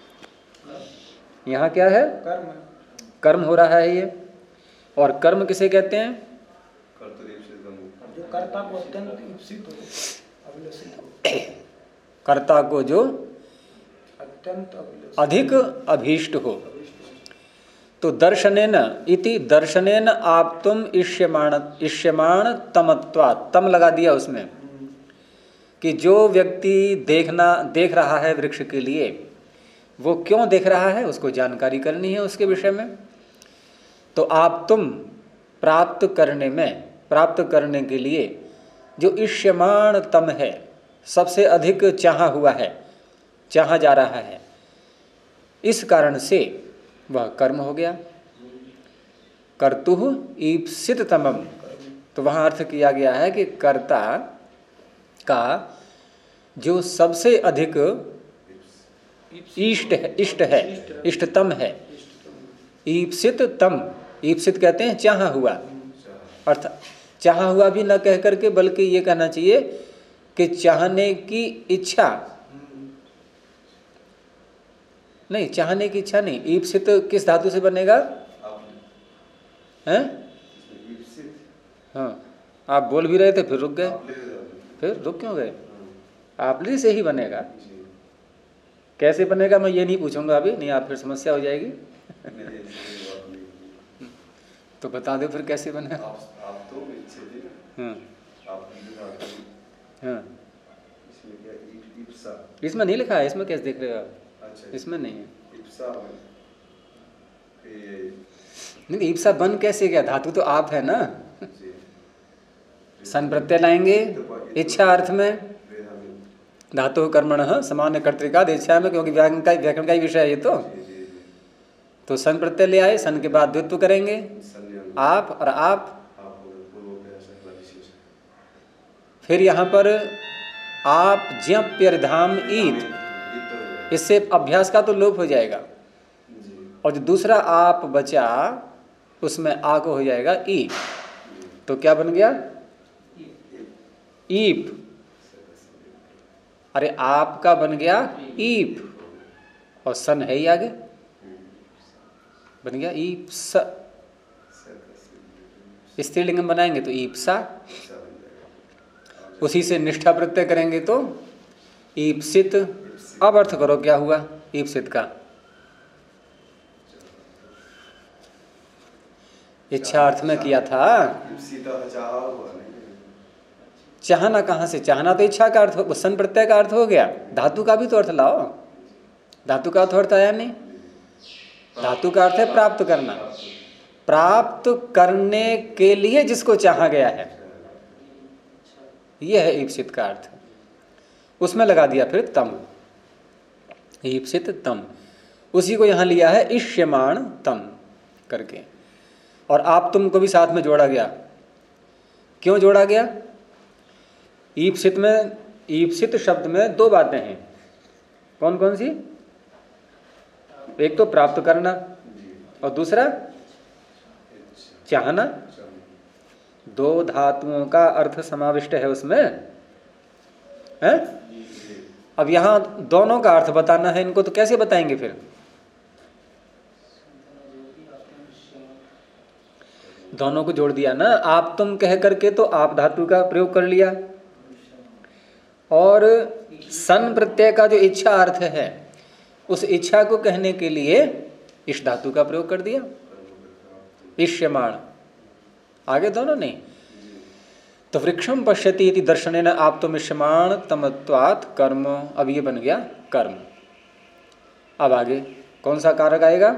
यहाँ क्या है? कर्म। कर्म हो रहा है ये। और कर्म किसे कहते हैं? जो कर्ता को अत्यंत ईप्सित हो, अभिलषित हो। कर्ता को जो अत्यंत अभिलषित, अधिक अभीष्ट हो। तो दर्शनेन इति, दर्शनेन आप्तुम इष्यमाण तमत्वात्, तम लगा दिया उसमें कि जो व्यक्ति देख रहा है वृक्ष के लिए, वो क्यों देख रहा है उसको जानकारी करनी है उसके विषय में। तो आप्तुम, प्राप्त करने में, प्राप्त करने के लिए जो इष्यमाण तम है, सबसे अधिक चाहा हुआ है, चाहा जा रहा है, इस कारण से वह कर्म हो गया। कर्तुः ईप्सित तमम। तो वहाँ अर्थ किया गया है कि कर्ता का जो सबसे अधिक इष्ट है, इष्टतम है। ईप्सित तम, ईप्सित कहते हैं चाहा हुआ, चाहा हुआ भी न कह करके, बल्कि ये कहना चाहिए कि चाहने की इच्छा नहीं, चाहने की इच्छा नहीं। ईप्सित किस धातु से बनेगा? हैं? हाँ, आप बोल भी रहे थे फिर रुक गए। फिर रुक क्यों गए? आपली से ही बनेगा। कैसे बनेगा मैं ये नहीं पूछूंगा अभी, नहीं आप फिर समस्या हो जाएगी। तो बता दो फिर कैसे बनेगा। आप तो हाँ हाँ, इसमें क्या इप्सा? इसमें नहीं लिखा है। इसमें कैसे देख रहे हो आप? अच्छा, इसमें नहीं है। इप्सा नहीं, ईप्सा बन कैसे गया? धातु तो आप है ना। सन प्रत्यय लाएंगे इच्छा अर्थ में, धातु कर्मणः सामान्य कर्तृका इच्छा में, क्योंकि व्याकरण का ही विषय है ये। तो सन प्रत्यय ले आए, सन के बाद द्वित्व करेंगे, आप और आप। फिर यहाँ पर आप ज्ञप्यर्धाम ईत, इससे अभ्यास का तो लोप हो जाएगा। और जो दूसरा आप बचा उसमें आ को हो जाएगा ई। तो क्या बन गया? ईप। अरे आपका बन गया ईप, और सन है ही आगे, बन गया ईप्स। स्त्रीलिंग में बनाएंगे तो ईप्सा, उसी से निष्ठा प्रत्यय करेंगे तो ईप्सित। अब अर्थ करो क्या हुआ ईप्सित का? इच्छा अर्थ में किया था। चाहना कहाँ से? चाहना तो इच्छा का अर्थ, सन प्रत्यय का अर्थ हो गया। धातु का भी तो अर्थ लाओ। धातु का अर्थ आया नहीं। धातु का अर्थ है प्राप्त करना। प्राप्त करने के लिए जिसको चाहा गया है, यह है ईप्सित का अर्थ। उसमें लगा दिया फिर तम, ईप्सित तम। उसी को यहाँ लिया है इष्यमाण तम करके, और आप तुम को भी साथ में जोड़ा गया। क्यों जोड़ा गया? ईप्सित में, ईप्सित शब्द में दो बातें हैं। कौन कौन सी? एक तो प्राप्त करना और दूसरा चाहना। दो धातुओं का अर्थ समाविष्ट है उसमें, है? अब यहाँ दोनों का अर्थ बताना है इनको, तो कैसे बताएंगे फिर? दोनों को जोड़ दिया ना। आप तुम कह करके तो आप धातु का प्रयोग कर लिया, और सन प्रत्यय का जो इच्छा अर्थ है उस इच्छा को कहने के लिए इस धातु का प्रयोग कर दिया, इष्यमाण। आगे दोनों नहीं। तो वृक्षम पश्यति इति दर्शनेन आप तो इष्यमाण तमत्वात् कर्म। अब ये बन गया कर्म। अब आगे कौन सा कारक आएगा?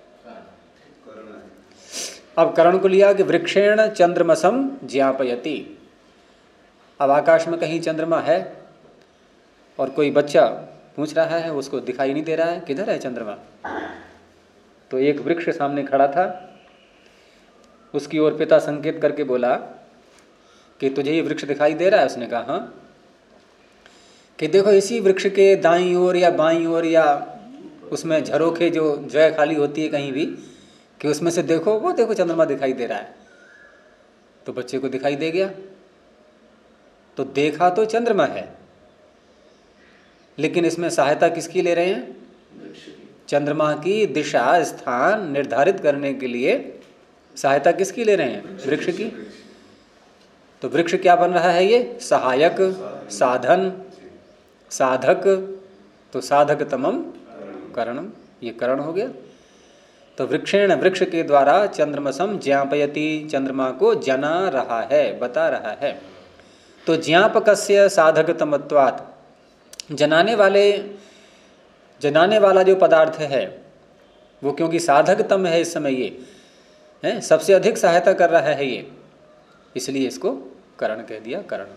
अब करण को लिया कि वृक्षेण चंद्रमसम ज्ञापयति। अब आकाश में कहीं चंद्रमा है और कोई बच्चा पूछ रहा है, उसको दिखाई नहीं दे रहा है किधर है चंद्रमा। तो एक वृक्ष सामने खड़ा था, उसकी ओर पिता संकेत करके बोला कि तुझे ये वृक्ष दिखाई दे रहा है? उसने कहा हाँ। कि देखो इसी वृक्ष के दाईं ओर या बाईं ओर, या उसमें झरोखे जो जगह खाली होती है कहीं भी, कि उसमें से देखो, वो देखो चंद्रमा दिखाई दे रहा है। तो बच्चे को दिखाई दे गया। तो देखा तो चंद्रमा है, लेकिन इसमें सहायता किसकी ले रहे हैं? चंद्रमा की दिशा स्थान निर्धारित करने के लिए सहायता किसकी ले रहे हैं? वृक्ष की। तो वृक्ष क्या बन रहा है? ये सहायक, साधन, साधक। तो साधक तमम करणम, ये करण हो गया। तो वृक्षेण, वृक्ष के द्वारा चंद्रमसम ज्ञापयति, चंद्रमा को जना रहा है, बता रहा है। तो ज्ञापकस्य साधकतमत्वात्, जनाने वाला जो पदार्थ है वो क्योंकि साधकतम है इस समय, ये है सबसे अधिक सहायता कर रहा है ये, इसलिए इसको करण कह दिया, करण।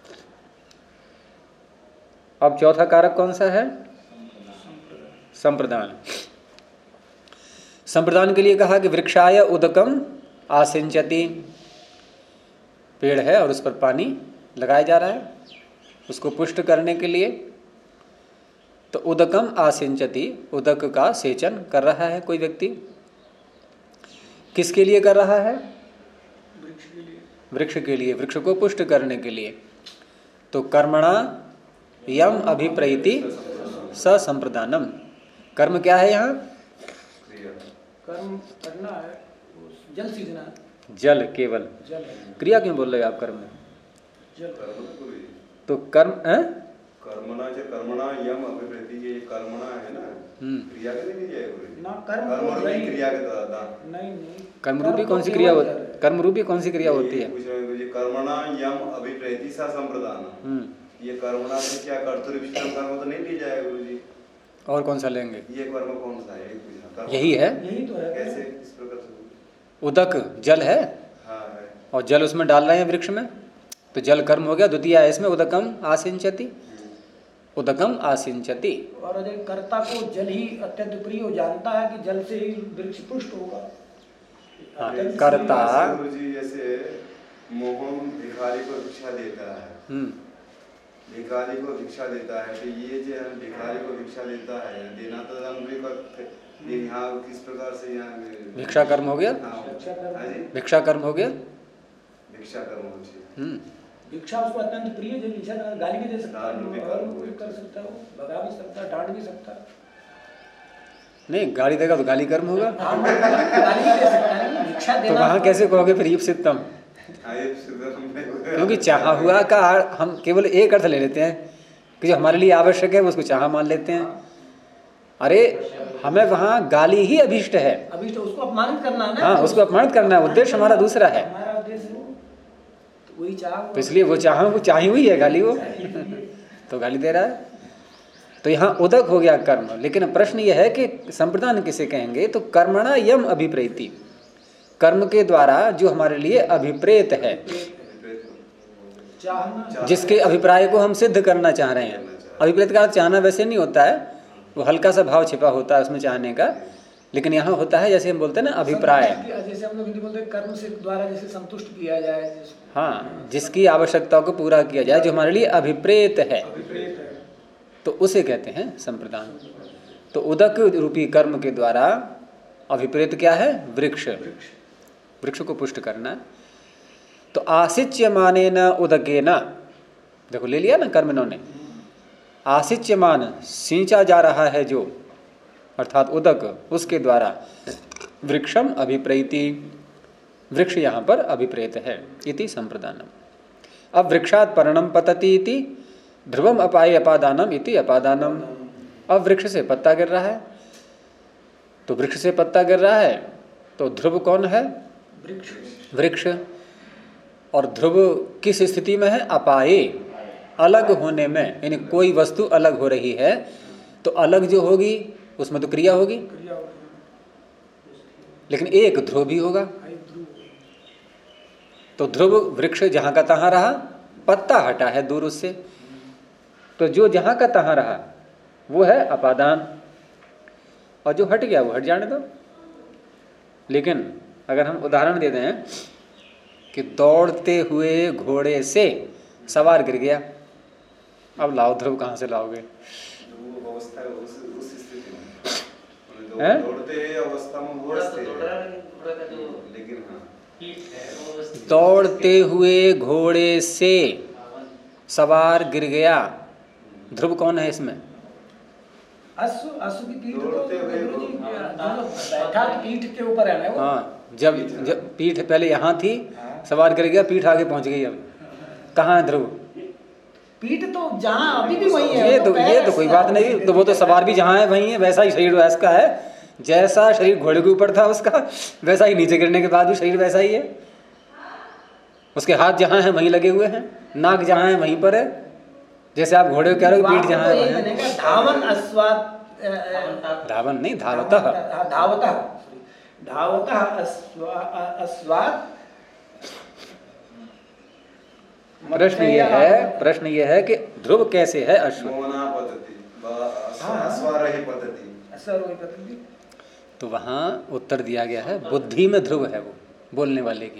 अब चौथा कारक कौन सा है? संप्रदान। संप्रदान के लिए कहा कि वृक्षाय उदकम आसिंचति। पेड़ है और उस पर पानी लगाया जा रहा है उसको पुष्ट करने के लिए। तो उदकम आसिंचति, उदक का सेचन कर रहा है कोई व्यक्ति। किसके लिए कर रहा है? वृक्ष के लिए, वृक्ष को पुष्ट करने के लिए। तो कर्मणा यम अभिप्रैति स संप्रदानम। कर्म क्या है यहाँ? कर्म करना है, जल सींचना है। जल, केवल जल है। क्रिया क्यों बोल रहे हो आप कर्म में? जल तो कर्म है कर्मणा जो कर्मणा यम अभिप्रति, ये कर्मणा है ना, क्रिया के नहीं जाए ना, कर्म रूपी क्रिया के द्वारा नहीं कर्म रूपी कौन सी क्रिया होती है? कर्म रूपी कौन सी क्रिया होती है? कर्मणा यम अभिप्रति सा संप्रदान। ये कर्मणा से क्या कर्तृविष्टम कर्म तो नहीं लिया जाएगा गुरु जी? और कौन सा लेंगे? ये कर्म कौन सा है? यही है, यही तो है। कैसे, इस प्रकार से? उदक जल है, हाँ है। और जल उसमें डाल रहे हैं वृक्ष में, तो जल कर्म हो गया। द्वितीय है इसमें उदकम आसिंचति, उदकम आसिंचति। और यदि कर्ता को जल ही अत्यंत प्रिय हो, जानता है कि जल से ही वृक्ष पुष्ट होगा। कर्ता गुरु जी जैसे मोहन भिखारी को भिक्षा देता है, भिखारी को भिक्षा देता है, तो ये जो है भिखारी को भिक्षा देता है, देना तो जरूरी करते, यहाँ किस प्रकार से यहाँ भिक्षा कर्म हो गया। भिक्षा कर्म हो गया, भिक्षा कर्म हो गया। भिक्षा उसको अत्यंत प्रिय है, जो गाली भी दे सकता है, कर सकता है, भगा भी सकता है, डांट भी सकता है। नहीं, गाली देगा तो गाली कर्म होगा। गाली भी दे सकता है, भिक्षा देना। तो वहाँ कैसे कहोगे फिर ईप्सितम? क्योंकि चाहा हुआ का हम केवल एक अर्थ ले लेते हैं कि जो हमारे लिए आवश्यक है उसको चाहा मान लेते हैं। अरे हमें वहाँ गाली ही अभीष्ट है, अभीष्ट उसको अपमानित करना है ना। हाँ, उसको अपमानित करना है, उद्देश्य हमारा दूसरा है। हमारा उद्देश्य वही चाह, तो इसलिए वो चाही हुई है गाली, वो तो गाली दे रहा है। तो यहाँ उदक हो गया कर्म। लेकिन प्रश्न यह है कि संप्रदान किसे कहेंगे? तो कर्मणा यम अभिप्रेति, कर्म के द्वारा जो हमारे लिए अभिप्रेत है, जिसके अभिप्राय को हम सिद्ध करना चाह रहे हैं। अभिप्रेत का चाहना वैसे नहीं होता है, वो हल्का सा भाव छिपा होता है उसमें चाहने का, लेकिन यहाँ होता है जैसे हम बोलते हैं ना अभिप्राय, जैसे हम लोग हिंदी बोलते हैं कर्म से द्वारा जैसे संतुष्ट किया जाए, हाँ, जिसकी आवश्यकताओं को पूरा किया जाए, जो हमारे लिए अभिप्रेत है, तो उसे कहते हैं संप्रदान। तो उदक रूपी कर्म के द्वारा अभिप्रेत क्या है? वृक्ष, वृक्ष को पुष्ट करना। तो आसिच्यमानेन उदकेन, देखो ले लिया ना कर्म इन्होंने। आसिच्यमान, सींचा जा रहा है जो, अर्थात उदक, उसके द्वारा वृक्षम अभिप्रैति, वृक्ष यहाँ पर अभिप्रेत है, इति संप्रदानम। अब वृक्षात् पर्णम पतति इति ध्रुवम अपाये अपादानम इति अपादानम। अब वृक्ष से पत्ता गिर रहा है, तो वृक्ष से पत्ता गिर रहा है, तो ध्रुव कौन है? वृक्ष। और ध्रुव किस स्थिति में है? अपाये, अलग होने में, यानी कोई वस्तु अलग हो रही है तो अलग जो होगी उसमें तो क्रिया होगी, लेकिन एक ध्रुव भी होगा। तो ध्रुव वृक्ष जहाँ का तहाँ रहा, पत्ता हटा है दूर उससे, तो जो जहाँ का तहाँ रहा वो है अपादान, और जो हट गया वो हट जाने दो। लेकिन अगर हम उदाहरण देते हैं कि दौड़ते हुए घोड़े से सवार गिर गया, अब लाओ ध्रुव कहाँ से लाओगे? दौड़ते हुए घोड़े से सवार गिर गया, ध्रुव कौन है इसमें? अश्व की पीठ बैठा पीठ के ऊपर है ना वो। हाँ, जब पीठ पहले यहाँ थी, सवार गिर गया, पीठ आगे पहुँच गई, अब कहाँ है ध्रुव? पीठ तो जहाँ अभी भी वही है। ये तो कोई बात नहीं, तो वो तो सवार भी जहाँ है वहीं है, वैसा ही शरीर वैसा है, जैसा शरीर घोड़े के ऊपर था उसका, वैसा ही नीचे गिरने के बाद भी शरीर वैसा ही है। उसके हाथ जहाँ हैं वहीं लगे हुए हैं, नाक जहाँ है वहीं पर है, जैसे आप घोड़े को कह रहे हो पीठ जहाँ है। धावन अस्वाद, धावन नहीं, धावतः, धावतः अस्वाद। प्रश्न ये है कि ध्रुव कैसे है अश्व? तो वहाँ उत्तर दिया गया है बुद्धि में ध्रुव है, वो बोलने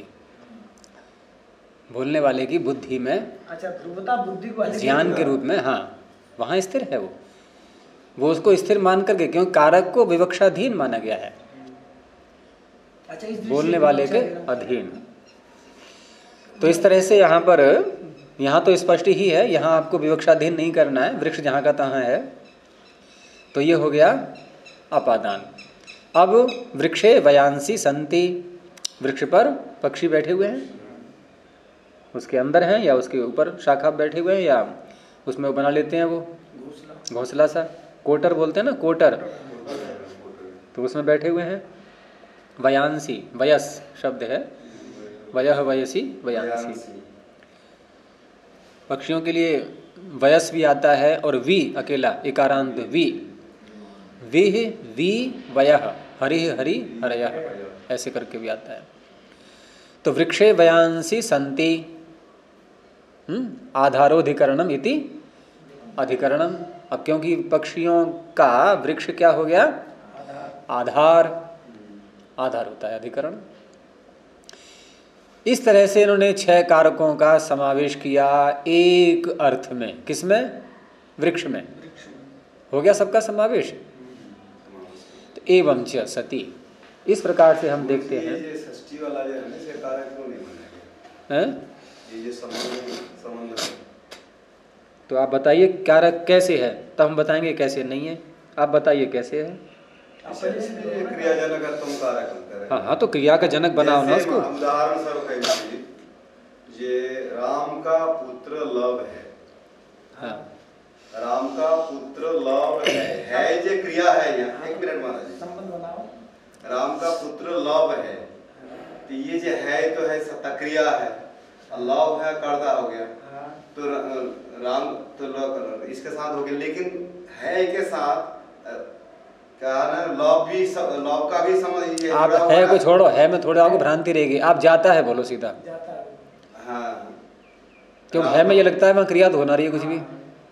वाले की बुद्धि में, अच्छा, ध्रुवता बुद्धि वाले ज्ञान के रूप में, हाँ, वहाँ स्थिर है वो उसको स्थिर मान करके, क्योंकि कारक को विवक्षाधीन माना गया है, अच्छा, बोलने वाले के अधीन। तो इस तरह से यहाँ पर, यहाँ तो स्पष्ट ही है, यहाँ आपको विवक्षाधीन नहीं करना है, वृक्ष जहाँ का तहाँ है। तो ये हो गया अपादान। अब वृक्षे वयांसी संति, वृक्ष पर पक्षी बैठे हुए हैं, उसके अंदर हैं या उसके ऊपर शाखा बैठे हुए हैं, या उसमें वो बना लेते हैं वो घोंसला सा, कोटर बोलते हैं ना, कोटर, तो उसमें बैठे हुए हैं। वयांसी, वयस शब्द है, वयः वयसी वयांसी। पक्षियों के लिए वयस भी आता है और वी अकेला इकारांत वी, विह वी वयः, हरिः हरि हरयः, ऐसे करके भी आता है। तो वृक्षे वयांसी संति, आधारोधिकरणम इति अधिकरणम। अब क्योंकि पक्षियों का वृक्ष क्या हो गया, आधार, आधार होता है अधिकरण। इस तरह से इन्होंने 6 कारकों का समावेश किया एक अर्थ में। किसमें, वृक्ष में हो गया सबका समावेश। तो एवं च सती, इस प्रकार से हम देखते हैं। ये षष्ठी वाला जो है ना, इसके कारक क्यों नहीं माना गया? ये संबंध तो आप बताइए कारक कैसे है, तब हम बताएंगे कैसे नहीं है। आप बताइए कैसे है। क्रियाजनक तुम कारक अंतर है। हाँ हाँ, तो क्रिया का जनक बनाओ ना उसको। उदाहरण स्वरूप ये राम का पुत्र लव है। हाँ, राम का पुत्र लव है जो क्रिया है यहाँ। एक मिनट महाराज जी, संबंध बनाओ। राम का पुत्र लव है, तो ये जो है तो है सतक्रिया है, लव है कर्ता हो गया। तो राम तो इसके साथ हो गया, लेकिन है के साथ क्या ना, लव का भी समझ। आप है को छोड़ो, है में थोड़ा आपको भ्रांति रहेगी। आप जाता है बोलो सीधा। जाता है। हाँ, क्यों है में ये लगता है वहाँ क्रिया तो होना रही है कुछ भी।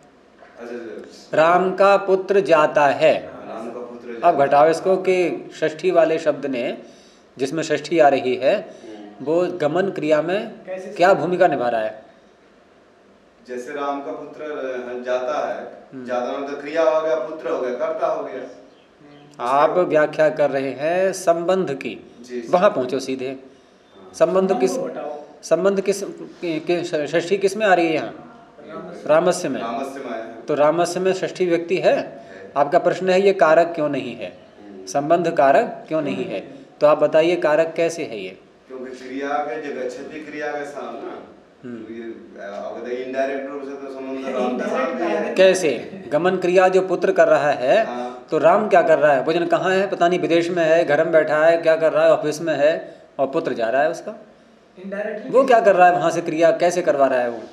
राम का पुत्र जाता है, राम का पुत्र। अब घटाओ इसको कि षष्ठी वाले शब्द ने, जिसमें षष्ठी आ रही है, वो गमन क्रिया में क्या भूमिका निभा रहा है। जैसे राम का पुत्र जाता है, जाता तो क्रिया हो गया, पुत्र हो गया, कर्ता हो गया। आप व्याख्या कर रहे हैं संबंध की, वहां पहुंचो सीधे। संबंध किस, संबंध किस, षष्ठी किस में आ रही है यहाँ, रामस्य में। तो रामस्य में षष्ठी व्यक्ति है। आपका प्रश्न है ये कारक क्यों नहीं है, संबंध कारक क्यों नहीं है। तो आप बताइए कारक कैसे है ये। क्योंकि क्रिया के जगह क्षति क्रिया के साथ ना, इनडायरेक्ट रूप से तो संबंध राम के साथ है। कैसे, गमन क्रिया जो पुत्र कर रहा है, तो राम क्या कर रहा है, भोजन कहाँ है, पता नहीं, विदेश में है, घर में बैठा है, क्या कर रहा है, ऑफिस में है, और पुत्र जा रहा है उसका। वो क्या कर रहा है वहां से, क्रिया कैसे करवा रहा है वो।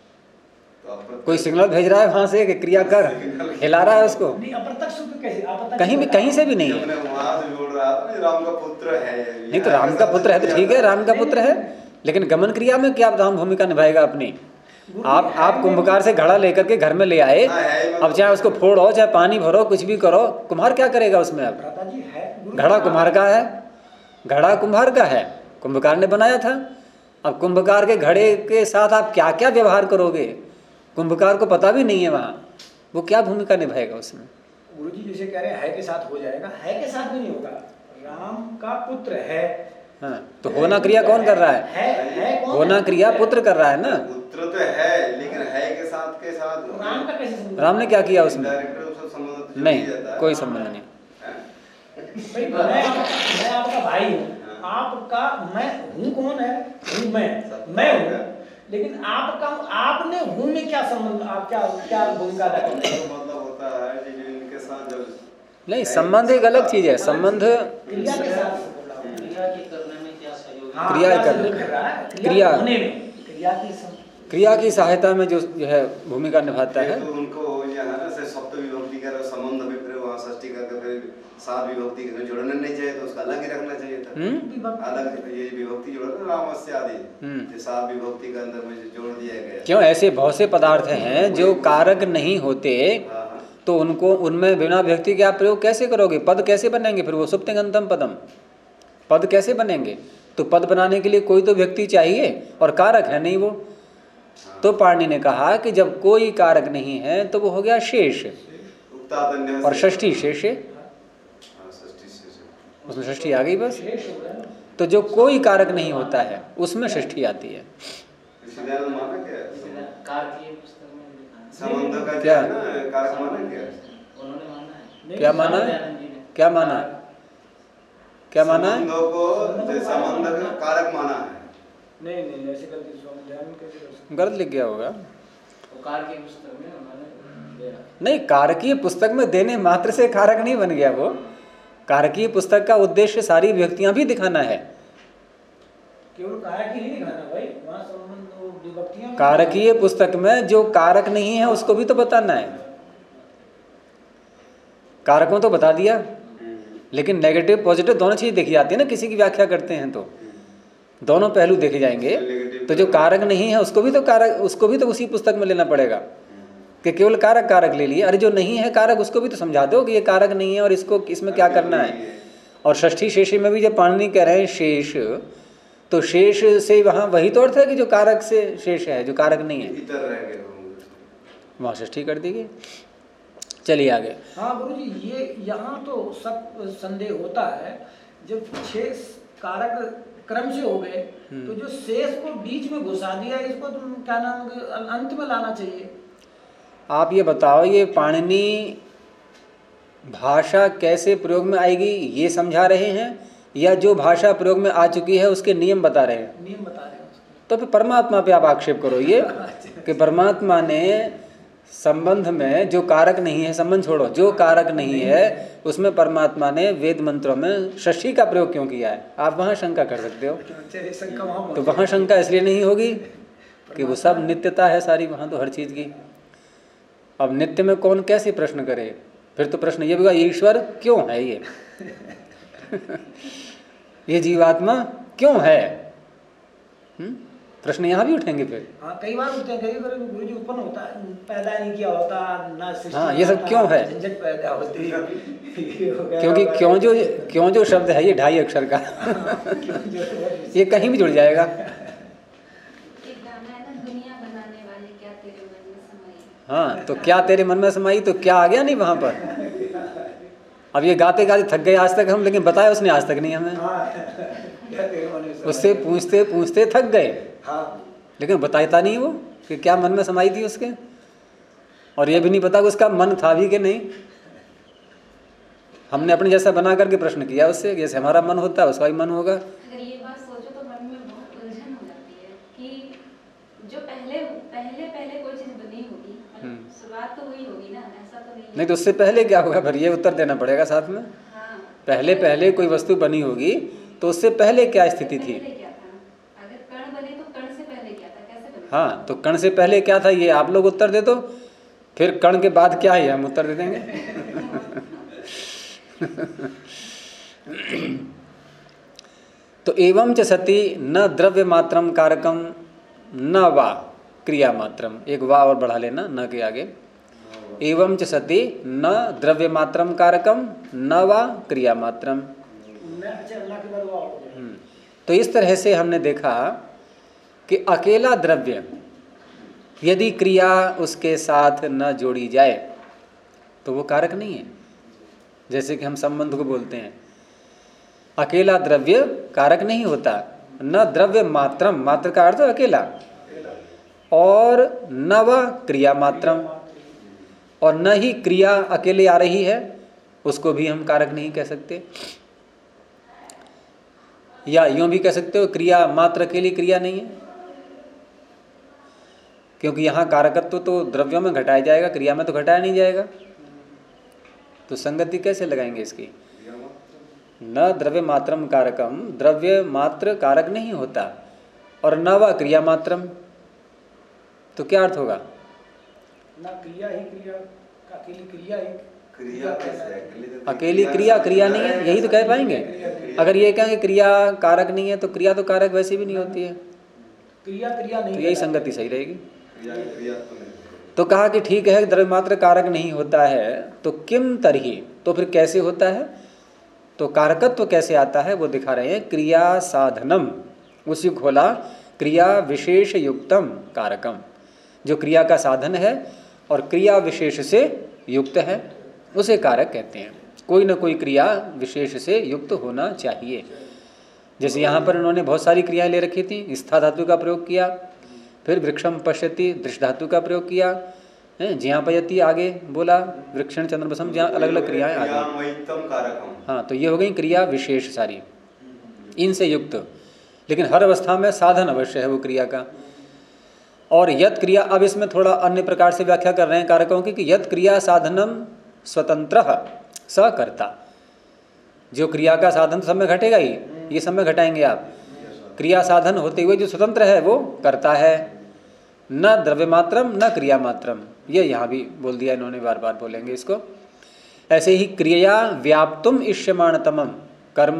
कोई सिग्नल भेज रहा है वहां से कि क्रिया कर, हिला रहा है उसको। कहीं भी, कहीं से भी नहीं है। राम का पुत्र है, नहीं तो राम का पुत्र है तो ठीक है, राम का पुत्र है, लेकिन गमन क्रिया में क्या राम भूमिका निभाएगा अपनी। आप कुंभकार से घड़ा लेकर के घर में ले आए, अब चाहे उसको फोड़ो, चाहे पानी भरो, कुछ भी करो, कुम्हार क्या करेगा उसमें। अब घड़ा कुम्हार का है, घड़ा कुम्हार का है, कुंभकार ने बनाया था। अब कुंभकार के घड़े के साथ आप क्या क्या व्यवहार करोगे, कुंभकार को पता भी नहीं है वहाँ, वो क्या भूमिका निभाएगा उसमें। गुरुजी जैसे कह रहे हैं है के साथ हो जाएगा, है के साथ भी नहीं होगा। राम का पुत्र है, हाँ, तो होना क्रिया कौन कर रहा है कौन होना क्रिया पुत्र कर रहा है ना। पुत्र तो है, लेकिन है के साथ राम का कैसे संबंध, राम ने क्या किया उसमें, नहीं कोई संबंध नहीं। भाई मैं आपका भाई हूँ, आपका मैं हूँ कौन है, हूँ मैं हूँ, लेकिन आपका आपने हूँ में क्या संबंध, आप क्या भूमिका अदा करते हैं। मतलब होता है कि इनके साथ जब नहीं, संबंध एक अलग चीज है। संबंध क्रिया के साथ, क्रिया करने, क्रिया की सहायता में जो है भूमिका निभाता है। तो उनको ये है ना से सप्त विभक्ति का संबंध भी फिर वहाँ षष्ठी करके फिर सात विभक्ति के जोड़ना नहीं चाहिए, तो उसका अलग ही रखना चाहिए था। अलग ये विभक्ति जोड़ना रामस्य आदि सात विभक्ति के अंदर में जोड़ दिया गया। क्यों, ऐसे बहुत से पदार्थ हैं जो कारक नहीं होते, तो उनको उनमें बिना विभक्ति के आप प्रयोग कैसे करोगे, पद कैसे बनेंगे फिर वो सुप्तिंगंतम पदम, पद कैसे बनेंगे। तो पद बनाने के लिए कोई तो व्यक्ति चाहिए और कारक है नहीं वो। तो पाणिनि ने कहा कि जब कोई कारक नहीं है तो वो हो गया शेष, और षष्ठी शेष, उसमें षष्ठी आ गई बस। तो जो कोई कारक नहीं होता है उसमें षष्ठी आती है। विषयान माना क्या है? कारकीय पुस्तक में लिखा है। संबंध का क्या? ना कारक माना क्या है? उन्होंने माना है। क्या माना? क्या माना? क्या माना है? संबंधों को जो संबंध का कारक माना है। नहीं ऐसे गलती स्वाध्याय में कैसे कर सकते? गलत लिख गया होगा। तो कारकीय पुस्तक में उन्होंने दे रखा। नहीं, कारकीय पुस्तक में देने मात्र से कारक नहीं बन गया वो। कारकीय पुस्तक का उद्देश्य सारी व्यक्तियां भी दिखाना है। केवल कारक ही नहीं दिखाना भाई, वहाँ संबंध विभक्तियां। कारकीय पुस्तक में जो कारक नहीं है उसको भी तो बताना है। कारकों तो बता दिया, लेकिन नेगेटिव पॉजिटिव दोनों चीज देखी जाती है ना, किसी की व्याख्या करते हैं तो दोनों पहलू देखे जाएंगे। तो जो कारक नहीं है उसको भी तो उसी पुस्तक में लेना पड़ेगा कि केवल कारक ले लिए। अरे जो नहीं है कारक उसको भी तो समझा दो कि ये कारक नहीं है और इसको इसमें क्या करना है। और षष्ठी शेषी में भी जब पाणिनि कह रहे हैं शेष, तो शेष से वहाँ वही तो अर्थ है कि जो कारक से शेष है, जो कारक नहीं है, वहाँ षष्ठी कर दी गई। चलिए आगे। हाँ गुरु जी, ये यहाँ तो सब संदेह होता है जब 6 कारक क्रम से हो गए तो जो शेष को बीच में घुसा दिया, इसको तुम क्या नाम अंत में लाना चाहिए। आप ये बताओ, ये पाणिनि भाषा कैसे प्रयोग में आएगी ये समझा रहे हैं या जो भाषा प्रयोग में आ चुकी है उसके नियम बता रहे हैं? नियम बता रहे हैं। तो फिर परमात्मा पे आप आक्षेप करो ये कि परमात्मा ने संबंध में जो कारक नहीं है, संबंध छोड़ो, जो कारक नहीं है उसमें परमात्मा ने वेद मंत्रों में षष्ठी का प्रयोग क्यों किया है? आप वहाँ शंका कर सकते हो। तो वहाँ शंका इसलिए नहीं होगी कि वो सब नित्यता है सारी, वहाँ तो हर चीज़ की। अब नित्य में कौन कैसे प्रश्न करे? फिर तो प्रश्न ये भी होगा, ईश्वर क्यों है ये ये जीवात्मा क्यों है? प्रश्न यहाँ भी उठेंगे फिर। हाँ, कई बार उठते हैं, कई बार गुरु जी उत्पन्न होता है, पैदा नहीं किया होता ना सृष्टि। हाँ, ये सब क्यों है? झंझट पैदा होती है क्योंकि क्यों जो शब्द है ये 2.5 अक्षर का ये कहीं भी जुड़ जाएगा। हाँ, तो क्या तेरे मन में समाई, तो क्या आ गया नहीं वहाँ पर। अब ये गाते गाते थक गए आज तक हम, लेकिन बताया उसने आज तक नहीं हमें। उससे पूछते पूछते थक गए, लेकिन बताता नहीं वो कि क्या मन में समाई थी उसके, और ये भी नहीं पता कि उसका मन था भी कि नहीं। हमने अपने जैसा बना करके प्रश्न किया उससे, जैसे हमारा मन होता है उसका भी मन होगा। अगर ये बात सोचो तो मन में बहुत उलझन हो जाती है कि जो पहले कोई चीज बनी होगी, शुरुआत तो हुई होगी ना, ऐसा तो नहीं तो उससे पहले क्या होगा? फिर ये उत्तर देना पड़ेगा साथ में। हाँ, पहले कोई वस्तु बनी होगी तो उससे पहले क्या स्थिति थी? अगर कण बने तो कण से पहले क्या था, कैसे बने? हाँ, तो कण से पहले क्या था ये आप लोग उत्तर दे दो, फिर कण के बाद क्या है हम उत्तर दे देंगे तो एवं च सति न द्रव्य मात्रम कारकम न वा क्रिया मात्रम। एक वा और बढ़ा लेना न के आगे। एवं च सति न द्रव्य मात्रम कारकम न वा क्रिया मात्रम। तो इस तरह से हमने देखा कि अकेला द्रव्य यदि क्रिया उसके साथ न जोड़ी जाए तो वो कारक नहीं है। जैसे कि हम संबंध को बोलते हैं, अकेला द्रव्य कारक नहीं होता। न द्रव्य मात्रम, मात्र का अर्थ अकेला, और न व क्रिया मात्रम, और न ही क्रिया अकेले आ रही है उसको भी हम कारक नहीं कह सकते। या यूं भी कह सकते हो क्रिया मात्र अकेली क्रिया नहीं है, क्योंकि यहाँ कारकत्व तो द्रव्यों में घटाया जाएगा, क्रिया में तो घटाया नहीं जाएगा। तो संगति कैसे लगाएंगे इसकी? न द्रव्य मात्रम कारकम, द्रव्य मात्र कारक नहीं होता, और न व क्रिया मात्रम, तो क्या अर्थ होगा? ना क्रिया ही क्रिया, अकेली क्रिया ही अकेली क्रिया नहीं है, यही तो कह पाएंगे। अगर ये कहेंगे क्रिया कारक नहीं है तो क्रिया तो कारक वैसे भी नहीं होती है, क्रिया नहीं, तो यही संगति सही रहेगी। तो कहा कि ठीक है द्रव्य मात्र कारक नहीं होता है, तो किम तरही, तो फिर कैसे होता है? तो कारकत्व कैसे आता है वो दिखा रहे हैं। क्रिया साधनम, उसी खोला, क्रिया विशेष युक्तम कारकम, जो क्रिया का साधन है और क्रिया विशेष से युक्त है उसे कारक कहते हैं। कोई ना कोई क्रिया विशेष से युक्त होना चाहिए। जैसे यहाँ पर इन्होंने बहुत सारी क्रियाएं ले रखी थी, स्था धातु का प्रयोग किया, फिर वृक्षम पश्यति दृश्य धातु का प्रयोग किया, ज्ञापयति आगे बोला, वृक्षण चंद्रमसम, जहाँ अलग अलग क्रियाएं आ गई। हाँ, तो ये हो गई क्रिया विशेष सारी इनसे युक्त, लेकिन हर अवस्था में साधन अवश्य है वो क्रिया का। और यत क्रिया, अब इसमें थोड़ा अन्य प्रकार से व्याख्या कर रहे हैं कारकों की कि यत क्रिया साधनम स्वतंत्र सकर्ता, जो क्रिया का साधन सब में घटेगा ही, ये सब में घटाएंगे आप। क्रिया साधन होते हुए जो स्वतंत्र है वो करता है, न द्रव्य मात्रम न क्रिया मात्रम, ये यहाँ भी बोल दिया इन्होंने, बार बार बोलेंगे इसको। ऐसे ही क्रिया व्याप्तुम इष्यमाणतमम कर्म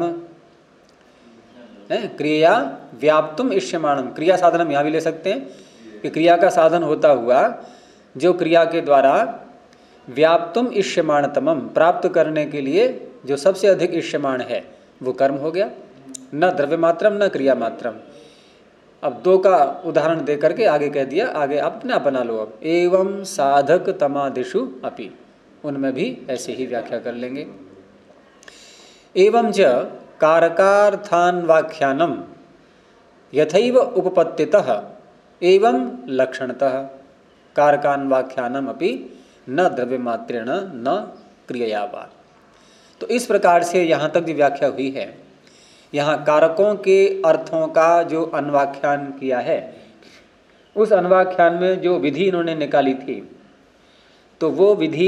है, क्रिया व्याप्तुम इष्यमाणम, क्रिया साधन हम यहाँ भी ले सकते हैं कि क्रिया का साधन होता हुआ जो क्रिया के द्वारा व्याप्तुम इष्यमाणतमम, प्राप्त करने के लिए जो सबसे अधिक इष्यमाण है वो कर्म हो गया, न द्रव्य मात्रम न क्रिया मात्रम। अब दो का उदाहरण दे करके आगे कह दिया, आगे अपना बना लो अब। एवं साधक तमादिषु अपि, उनमें भी ऐसे ही व्याख्या कर लेंगे। एवं च कारकार्थान्वाख्यानम यथैव उपपत्तितः एवं लक्षणतः कारकान्वाख्यानम अपि न द्रव्य मात्रेण न क्रियया वा। तो इस प्रकार से यहाँ तक जो व्याख्या हुई है, यहाँ कारकों के अर्थों का जो अन्वाख्यान किया है, उस अन्वाख्यान में जो विधि इन्होंने निकाली थी, तो वो विधि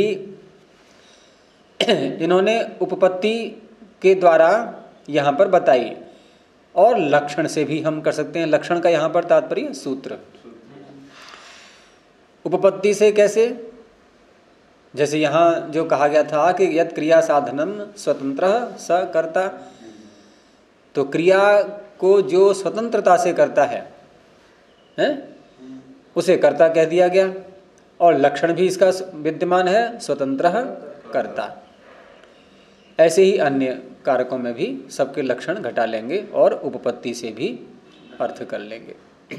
इन्होंने उपपत्ति के द्वारा यहाँ पर बताई, और लक्षण से भी हम कर सकते हैं। लक्षण का यहाँ पर तात्पर्य सूत्र। उपपत्ति से कैसे, जैसे यहाँ जो कहा गया था कि यद क्रिया साधनम स्वतंत्र स कर्ता, तो क्रिया को जो स्वतंत्रता से करता है उसे कर्ता कह दिया गया, और लक्षण भी इसका विद्यमान है स्वतंत्र कर्ता। ऐसे ही अन्य कारकों में भी सबके लक्षण घटा लेंगे और उपपत्ति से भी अर्थ कर लेंगे।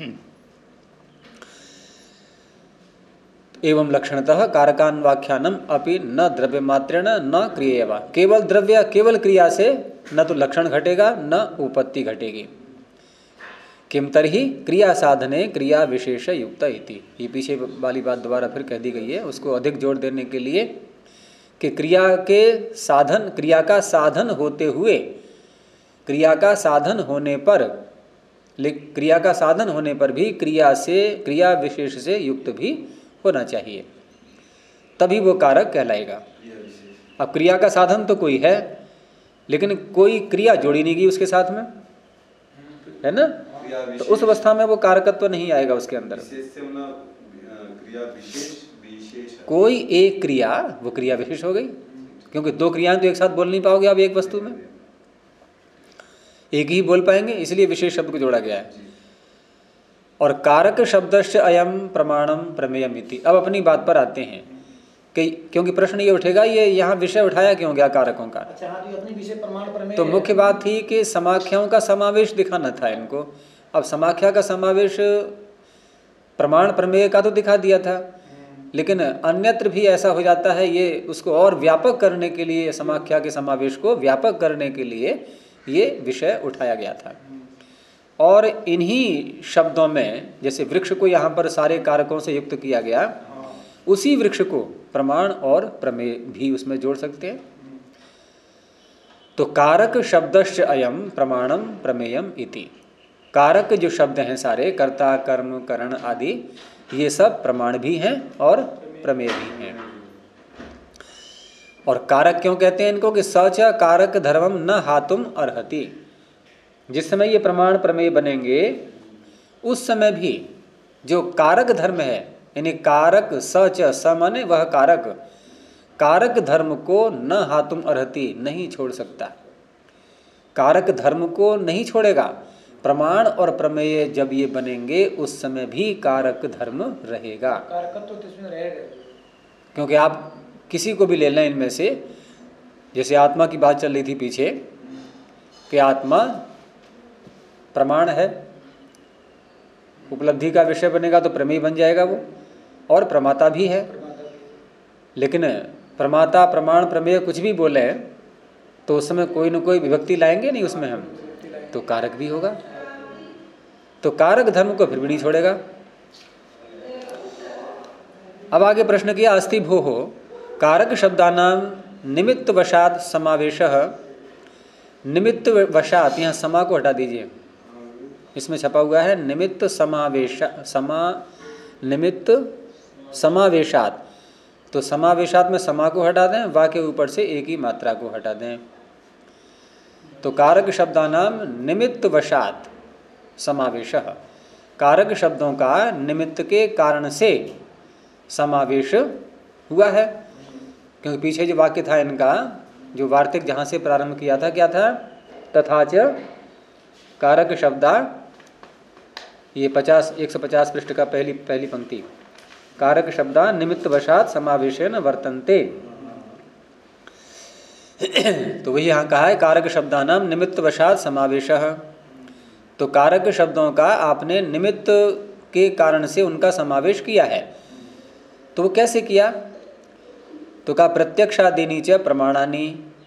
एवं लक्षणतः कारकान्वाख्यानम अपि न द्रव्य मात्रेण न क्रियेवा, केवल द्रव्य केवल क्रिया से न तो लक्षण घटेगा न उपपत्ति घटेगी। किम तरहि क्रिया साधने क्रिया विशेष युक्त इति, ये पीछे वाली बात दोबारा फिर कह दी गई है, उसको अधिक जोर देने के लिए कि क्रिया के साधन, क्रिया का साधन होते हुए, क्रिया का साधन होने पर, क्रिया का साधन होने पर भी क्रिया से, क्रिया विशेष से युक्त भी होना चाहिए, तभी वो कारक कहलाएगा। अब क्रिया का साधन तो कोई है, लेकिन कोई क्रिया जोड़ी नहीं गई उसके साथ में, है ना, तो उस अवस्था में वो कारकत्व नहीं आएगा उसके अंदर। कोई एक क्रिया, वो क्रिया विशेष हो गई, क्योंकि दो क्रियाएं तो एक साथ बोल नहीं पाओगे आप एक वस्तु में, एक ही बोल पाएंगे, इसलिए विशेष शब्द को जोड़ा गया है। और कारक शब्दस्य अयम प्रमाणम प्रमेयम इति। अब अपनी बात पर आते हैं कि क्योंकि प्रश्न ये उठेगा, ये यहाँ विषय उठाया क्यों गया कारकों का। अच्छा, हाँ, तो अपनी विषय प्रमाण प्रमेय, तो मुख्य बात थी कि समाख्याओं का समावेश दिखाना था इनको। अब समाख्या का समावेश प्रमाण प्रमेय का तो दिखा दिया था, लेकिन अन्यत्र भी ऐसा हो जाता है, ये उसको और व्यापक करने के लिए, समाख्या के समावेश को व्यापक करने के लिए ये विषय उठाया गया था। और इन्हीं शब्दों में जैसे वृक्ष को यहाँ पर सारे कारकों से युक्त किया गया, उसी वृक्ष को प्रमाण और प्रमेय भी उसमें जोड़ सकते हैं। तो कारक शब्दश्च अयम प्रमाणम प्रमेयम इति, कारक जो शब्द हैं सारे, कर्ता कर्म करण आदि, ये सब प्रमाण भी हैं और प्रमेय भी हैं। और कारक क्यों कहते हैं इनको कि सच कारक धर्मम न हातुम अर्हति, जिस समय ये प्रमाण प्रमेय बनेंगे उस समय भी जो कारक धर्म है, यानी कारक सच समने वह कारक, कारक धर्म को न हातुम अर्हति, नहीं छोड़ सकता, कारक धर्म को नहीं छोड़ेगा। प्रमाण और प्रमेय जब ये बनेंगे उस समय भी कारक धर्म रहेगा, कारकत्व तो इसमें रहेगा। क्योंकि आप किसी को भी ले लें इनमें से, जैसे आत्मा की बात चल रही थी पीछे कि आत्मा प्रमाण है, उपलब्धि का विषय बनेगा तो प्रमेय बन जाएगा वो, और प्रमाता भी है। लेकिन प्रमाता प्रमाण प्रमेय कुछ भी बोले तो उस समय कोई न कोई विभक्ति लाएंगे नहीं उसमें हम, तो कारक भी होगा। तो कारक धर्म को फिर भी नहीं छोड़ेगा, अब आगे प्रश्न किया, अस्ति भोः कारक शब्दानां निमित्त वशात समावेशः। निमित्त वशात, यहाँ समा को हटा दीजिए, इसमें छपा हुआ है निमित्त समावेश, निमित्त समावेशात। तो समावेशात में समा को हटा दें, वा के ऊपर से एक ही मात्रा को हटा दें। तो कारक शब्दानां निमित्त वशात समावेशः, कारक शब्दों का निमित्त के कारण से समावेश हुआ है। क्योंकि पीछे जो वाक्य था इनका, जो वार्तिक जहाँ से प्रारंभ किया था, क्या था? तथा च कारक शब्दा, ये 150 पृष्ठ का पहली पंक्ति, कारक शब्दा निमित्त वशात समावेशेन वर्तन्ते। तो वही यहाँ कहा है कारक शब्दानां निमित्त वशात समावेशः। तो कारक शब्दों का आपने निमित्त के कारण से उनका समावेश किया है। तो वो कैसे किया? तो कहा प्रत्यक्षादीनि च प्रमाणानि।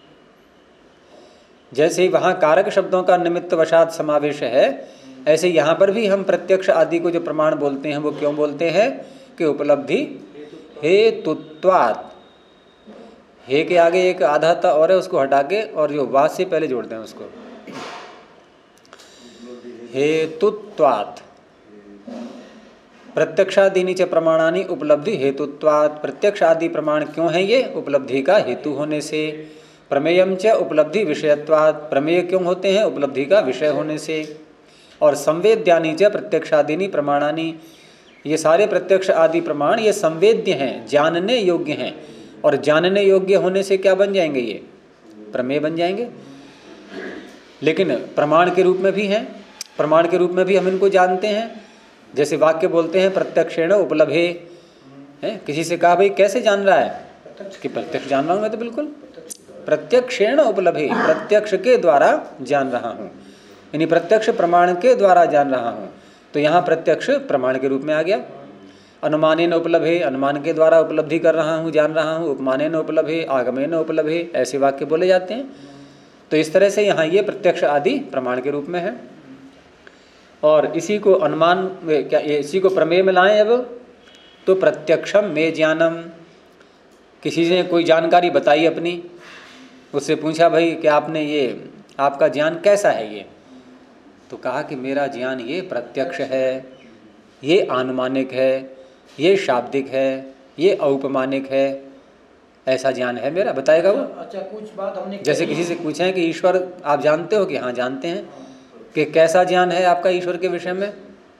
जैसे वहाँ कारक शब्दों का निमित्त वशात समावेश है, ऐसे यहाँ पर भी हम प्रत्यक्ष आदि को जो प्रमाण बोलते हैं वो क्यों बोलते हैं कि उपलब्धि हेतुत्वात्। हे के आगे एक आधा था और है, उसको हटा के और जो वा से पहले जोड़ दें उसको, हेतुत्वात्। प्रत्यक्षादीनि च प्रमाणानि उपलब्धि हेतुत्वात्। प्रत्यक्ष आदि प्रमाण क्यों है? ये उपलब्धि का हेतु होने से। प्रमेयम च उपलब्धि विषयत्वात्। प्रमेय क्यों होते हैं? उपलब्धि का विषय होने से। और संवेद्यानि च प्रत्यक्षादीनि प्रमाणानि। ये सारे प्रत्यक्ष आदि प्रमाण ये संवेद्य हैं, जानने योग्य हैं। और जानने योग्य होने से क्या बन जाएंगे? ये प्रमेय बन जाएंगे। लेकिन प्रमाण के रूप में भी हैं, प्रमाण के रूप में भी हम इनको जानते हैं। जैसे वाक्य बोलते हैं प्रत्यक्षेण उपलब्धे, है किसी से कहा भाई कैसे जान रहा है? कि प्रत्यक्ष जान रहा हूँ मैं, तो बिल्कुल प्रत्यक्षेण उपलब्धे, प्रत्यक्ष के द्वारा जान रहा हूँ, यानी प्रत्यक्ष प्रमाण के द्वारा जान रहा हूँ। तो यहाँ प्रत्यक्ष प्रमाण के रूप में आ गया। अनुमानेन उपलब्धे, अनुमान के द्वारा उपलब्धि कर रहा हूँ, जान रहा हूँ। उपमानेन उपलब्धे, आगमेन उपलब्धे, ऐसे वाक्य बोले जाते हैं। तो इस तरह से यहाँ ये प्रत्यक्ष आदि प्रमाण के रूप में है। और इसी को अनुमान क्या, इसी को प्रमेय में लाएं अब, तो प्रत्यक्षम में ज्ञानम। किसी ने कोई जानकारी बताई अपनी, उससे पूछा भाई कि आपने ये, आपका ज्ञान कैसा है ये? तो कहा कि मेरा ज्ञान ये प्रत्यक्ष है, ये आनुमानिक है, ये शाब्दिक है, ये औपमानिक है, ऐसा ज्ञान है मेरा। बताएगा वो? अच्छा, कुछ बात हमने जैसे किसी से पूछें कि ईश्वर आप जानते हो? कि हाँ जानते हैं। कि कैसा ज्ञान है आपका ईश्वर के विषय में?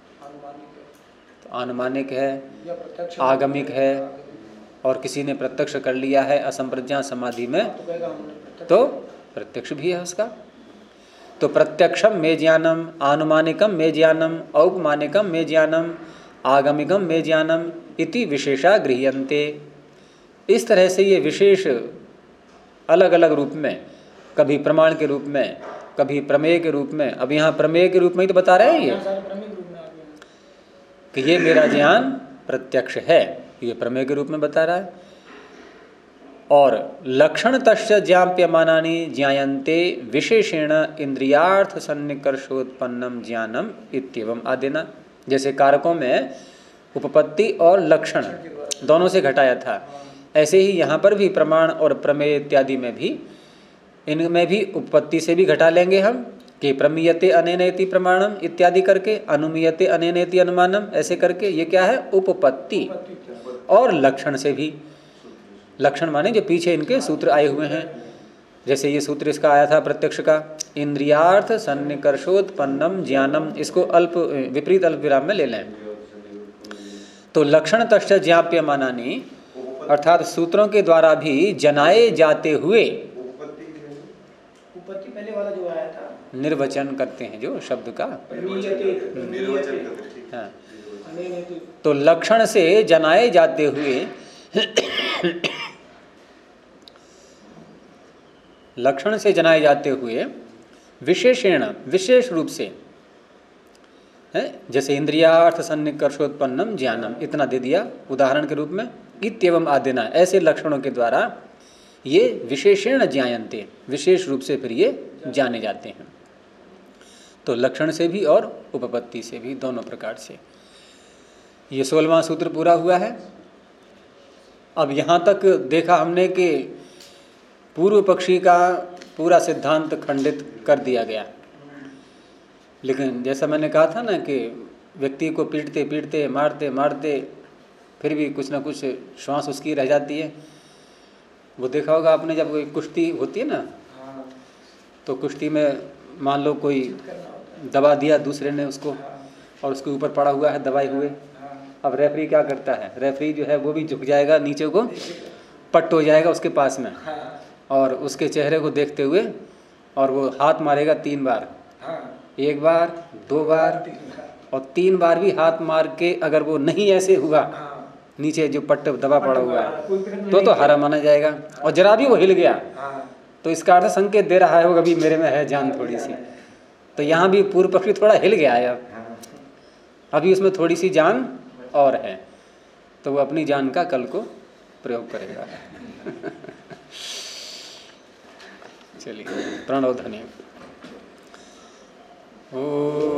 तो आनुमानिक है, आगमिक है, और किसी ने प्रत्यक्ष कर लिया है असंप्रज्ञात समाधि में, तो प्रत्यक्ष भी है उसका। तो प्रत्यक्षम में ज्ञानम, आनुमानिकम में ज्ञानम, औपमानिकम में ज्ञानम, आगमिकम में ज्ञानम इति विशेषा गृह्यन्ते। इस तरह से ये विशेष अलग अलग रूप में, कभी प्रमाण के रूप में, कभी प्रमेय के रूप में। अब यहाँ प्रमेय के रूप में ही तो बता रहे हैं ये कि ये मेरा ज्ञान प्रत्यक्ष है, ये प्रमेय के रूप में बता रहा है। और लक्षण तस्य ज्ञाप्यमानानि ज्ञायन्ते विशेषेण इंद्रियार्थ सन्निकर्षोत्पन्नम ज्ञानम इत्येवं आदिना। जैसे कारकों में उपपत्ति और लक्षण दोनों से घटाया था, ऐसे ही यहाँ पर भी प्रमाण और प्रमेय इत्यादि में भी, इनमें भी उपपत्ति से भी घटा लेंगे हम कि प्रमीयते अनेनेति प्रमाणम इत्यादि करके, अनुमीयते अनेनेति अनुमानम ऐसे करके। ये क्या है? उपपत्ति। और लक्षण से भी, लक्षण माने जो पीछे इनके सूत्र आए हुए हैं। जैसे ये सूत्र इसका आया था प्रत्यक्ष का, इंद्रियार्थ सन्निकर्षोत्पन्नम ज्ञानम, इसको अल्प विपरीत अल्प विराम में ले लें। तो लक्षण तस्य ज्ञाप्यमानानि, अर्थात सूत्रों के द्वारा भी जनाए जाते हुए, उपपत्ति पहले वाला जो आया था, निर्वचन करते हैं जो शब्द का, हाँ। तो लक्षण से जनाए जाते हुए, लक्षण से जनाए जाते हुए विशेषेण, विशेष रूप से है। जैसे इंद्रियार्थ सन्निकर्षोत्पन्नम ज्ञानम, इतना दे दिया उदाहरण के रूप में। इत्येवं आदिना, ऐसे लक्षणों के द्वारा ये विशेषेण ज्ञायन्ते, विशेष रूप से फिर ये जाने जाते हैं। तो लक्षण से भी और उपपत्ति से भी, दोनों प्रकार से। ये 16वां सूत्र पूरा हुआ है। अब यहाँ तक देखा हमने कि पूर्व पक्षी का पूरा सिद्धांत खंडित कर दिया गया, लेकिन जैसा मैंने कहा था ना कि व्यक्ति को पीटते पीटते मारते मारते फिर भी कुछ ना कुछ श्वास उसकी रह जाती है। वो देखा होगा आपने, जब कोई कुश्ती होती है ना, तो कुश्ती में मान लो कोई दबा दिया दूसरे ने उसको और उसके ऊपर पड़ा हुआ है दबाए हुए। अब रेफरी क्या करता है, रेफरी जो है वो भी झुक जाएगा नीचे को, पट्ट हो जाएगा उसके पास में और उसके चेहरे को देखते हुए और वो हाथ मारेगा 3 बार, 1 बार 2 बार और 3 बार भी हाथ मार के अगर वो नहीं ऐसे हुआ नीचे जो पट्ट दबा पड़ा हुआ है तो हारा माना जाएगा। और जरा भी वो हिल गया तो इसका अर्थ संकेत दे रहा है वो अभी मेरे में है जान थोड़ी सी। तो यहाँ भी पूर्व पक्षी थोड़ा हिल गया है, अब अभी उसमें थोड़ी सी जान और है, तो वो अपनी जान का कल को प्रयोग करेगा। चलिए प्रणव ध्वनि। ओ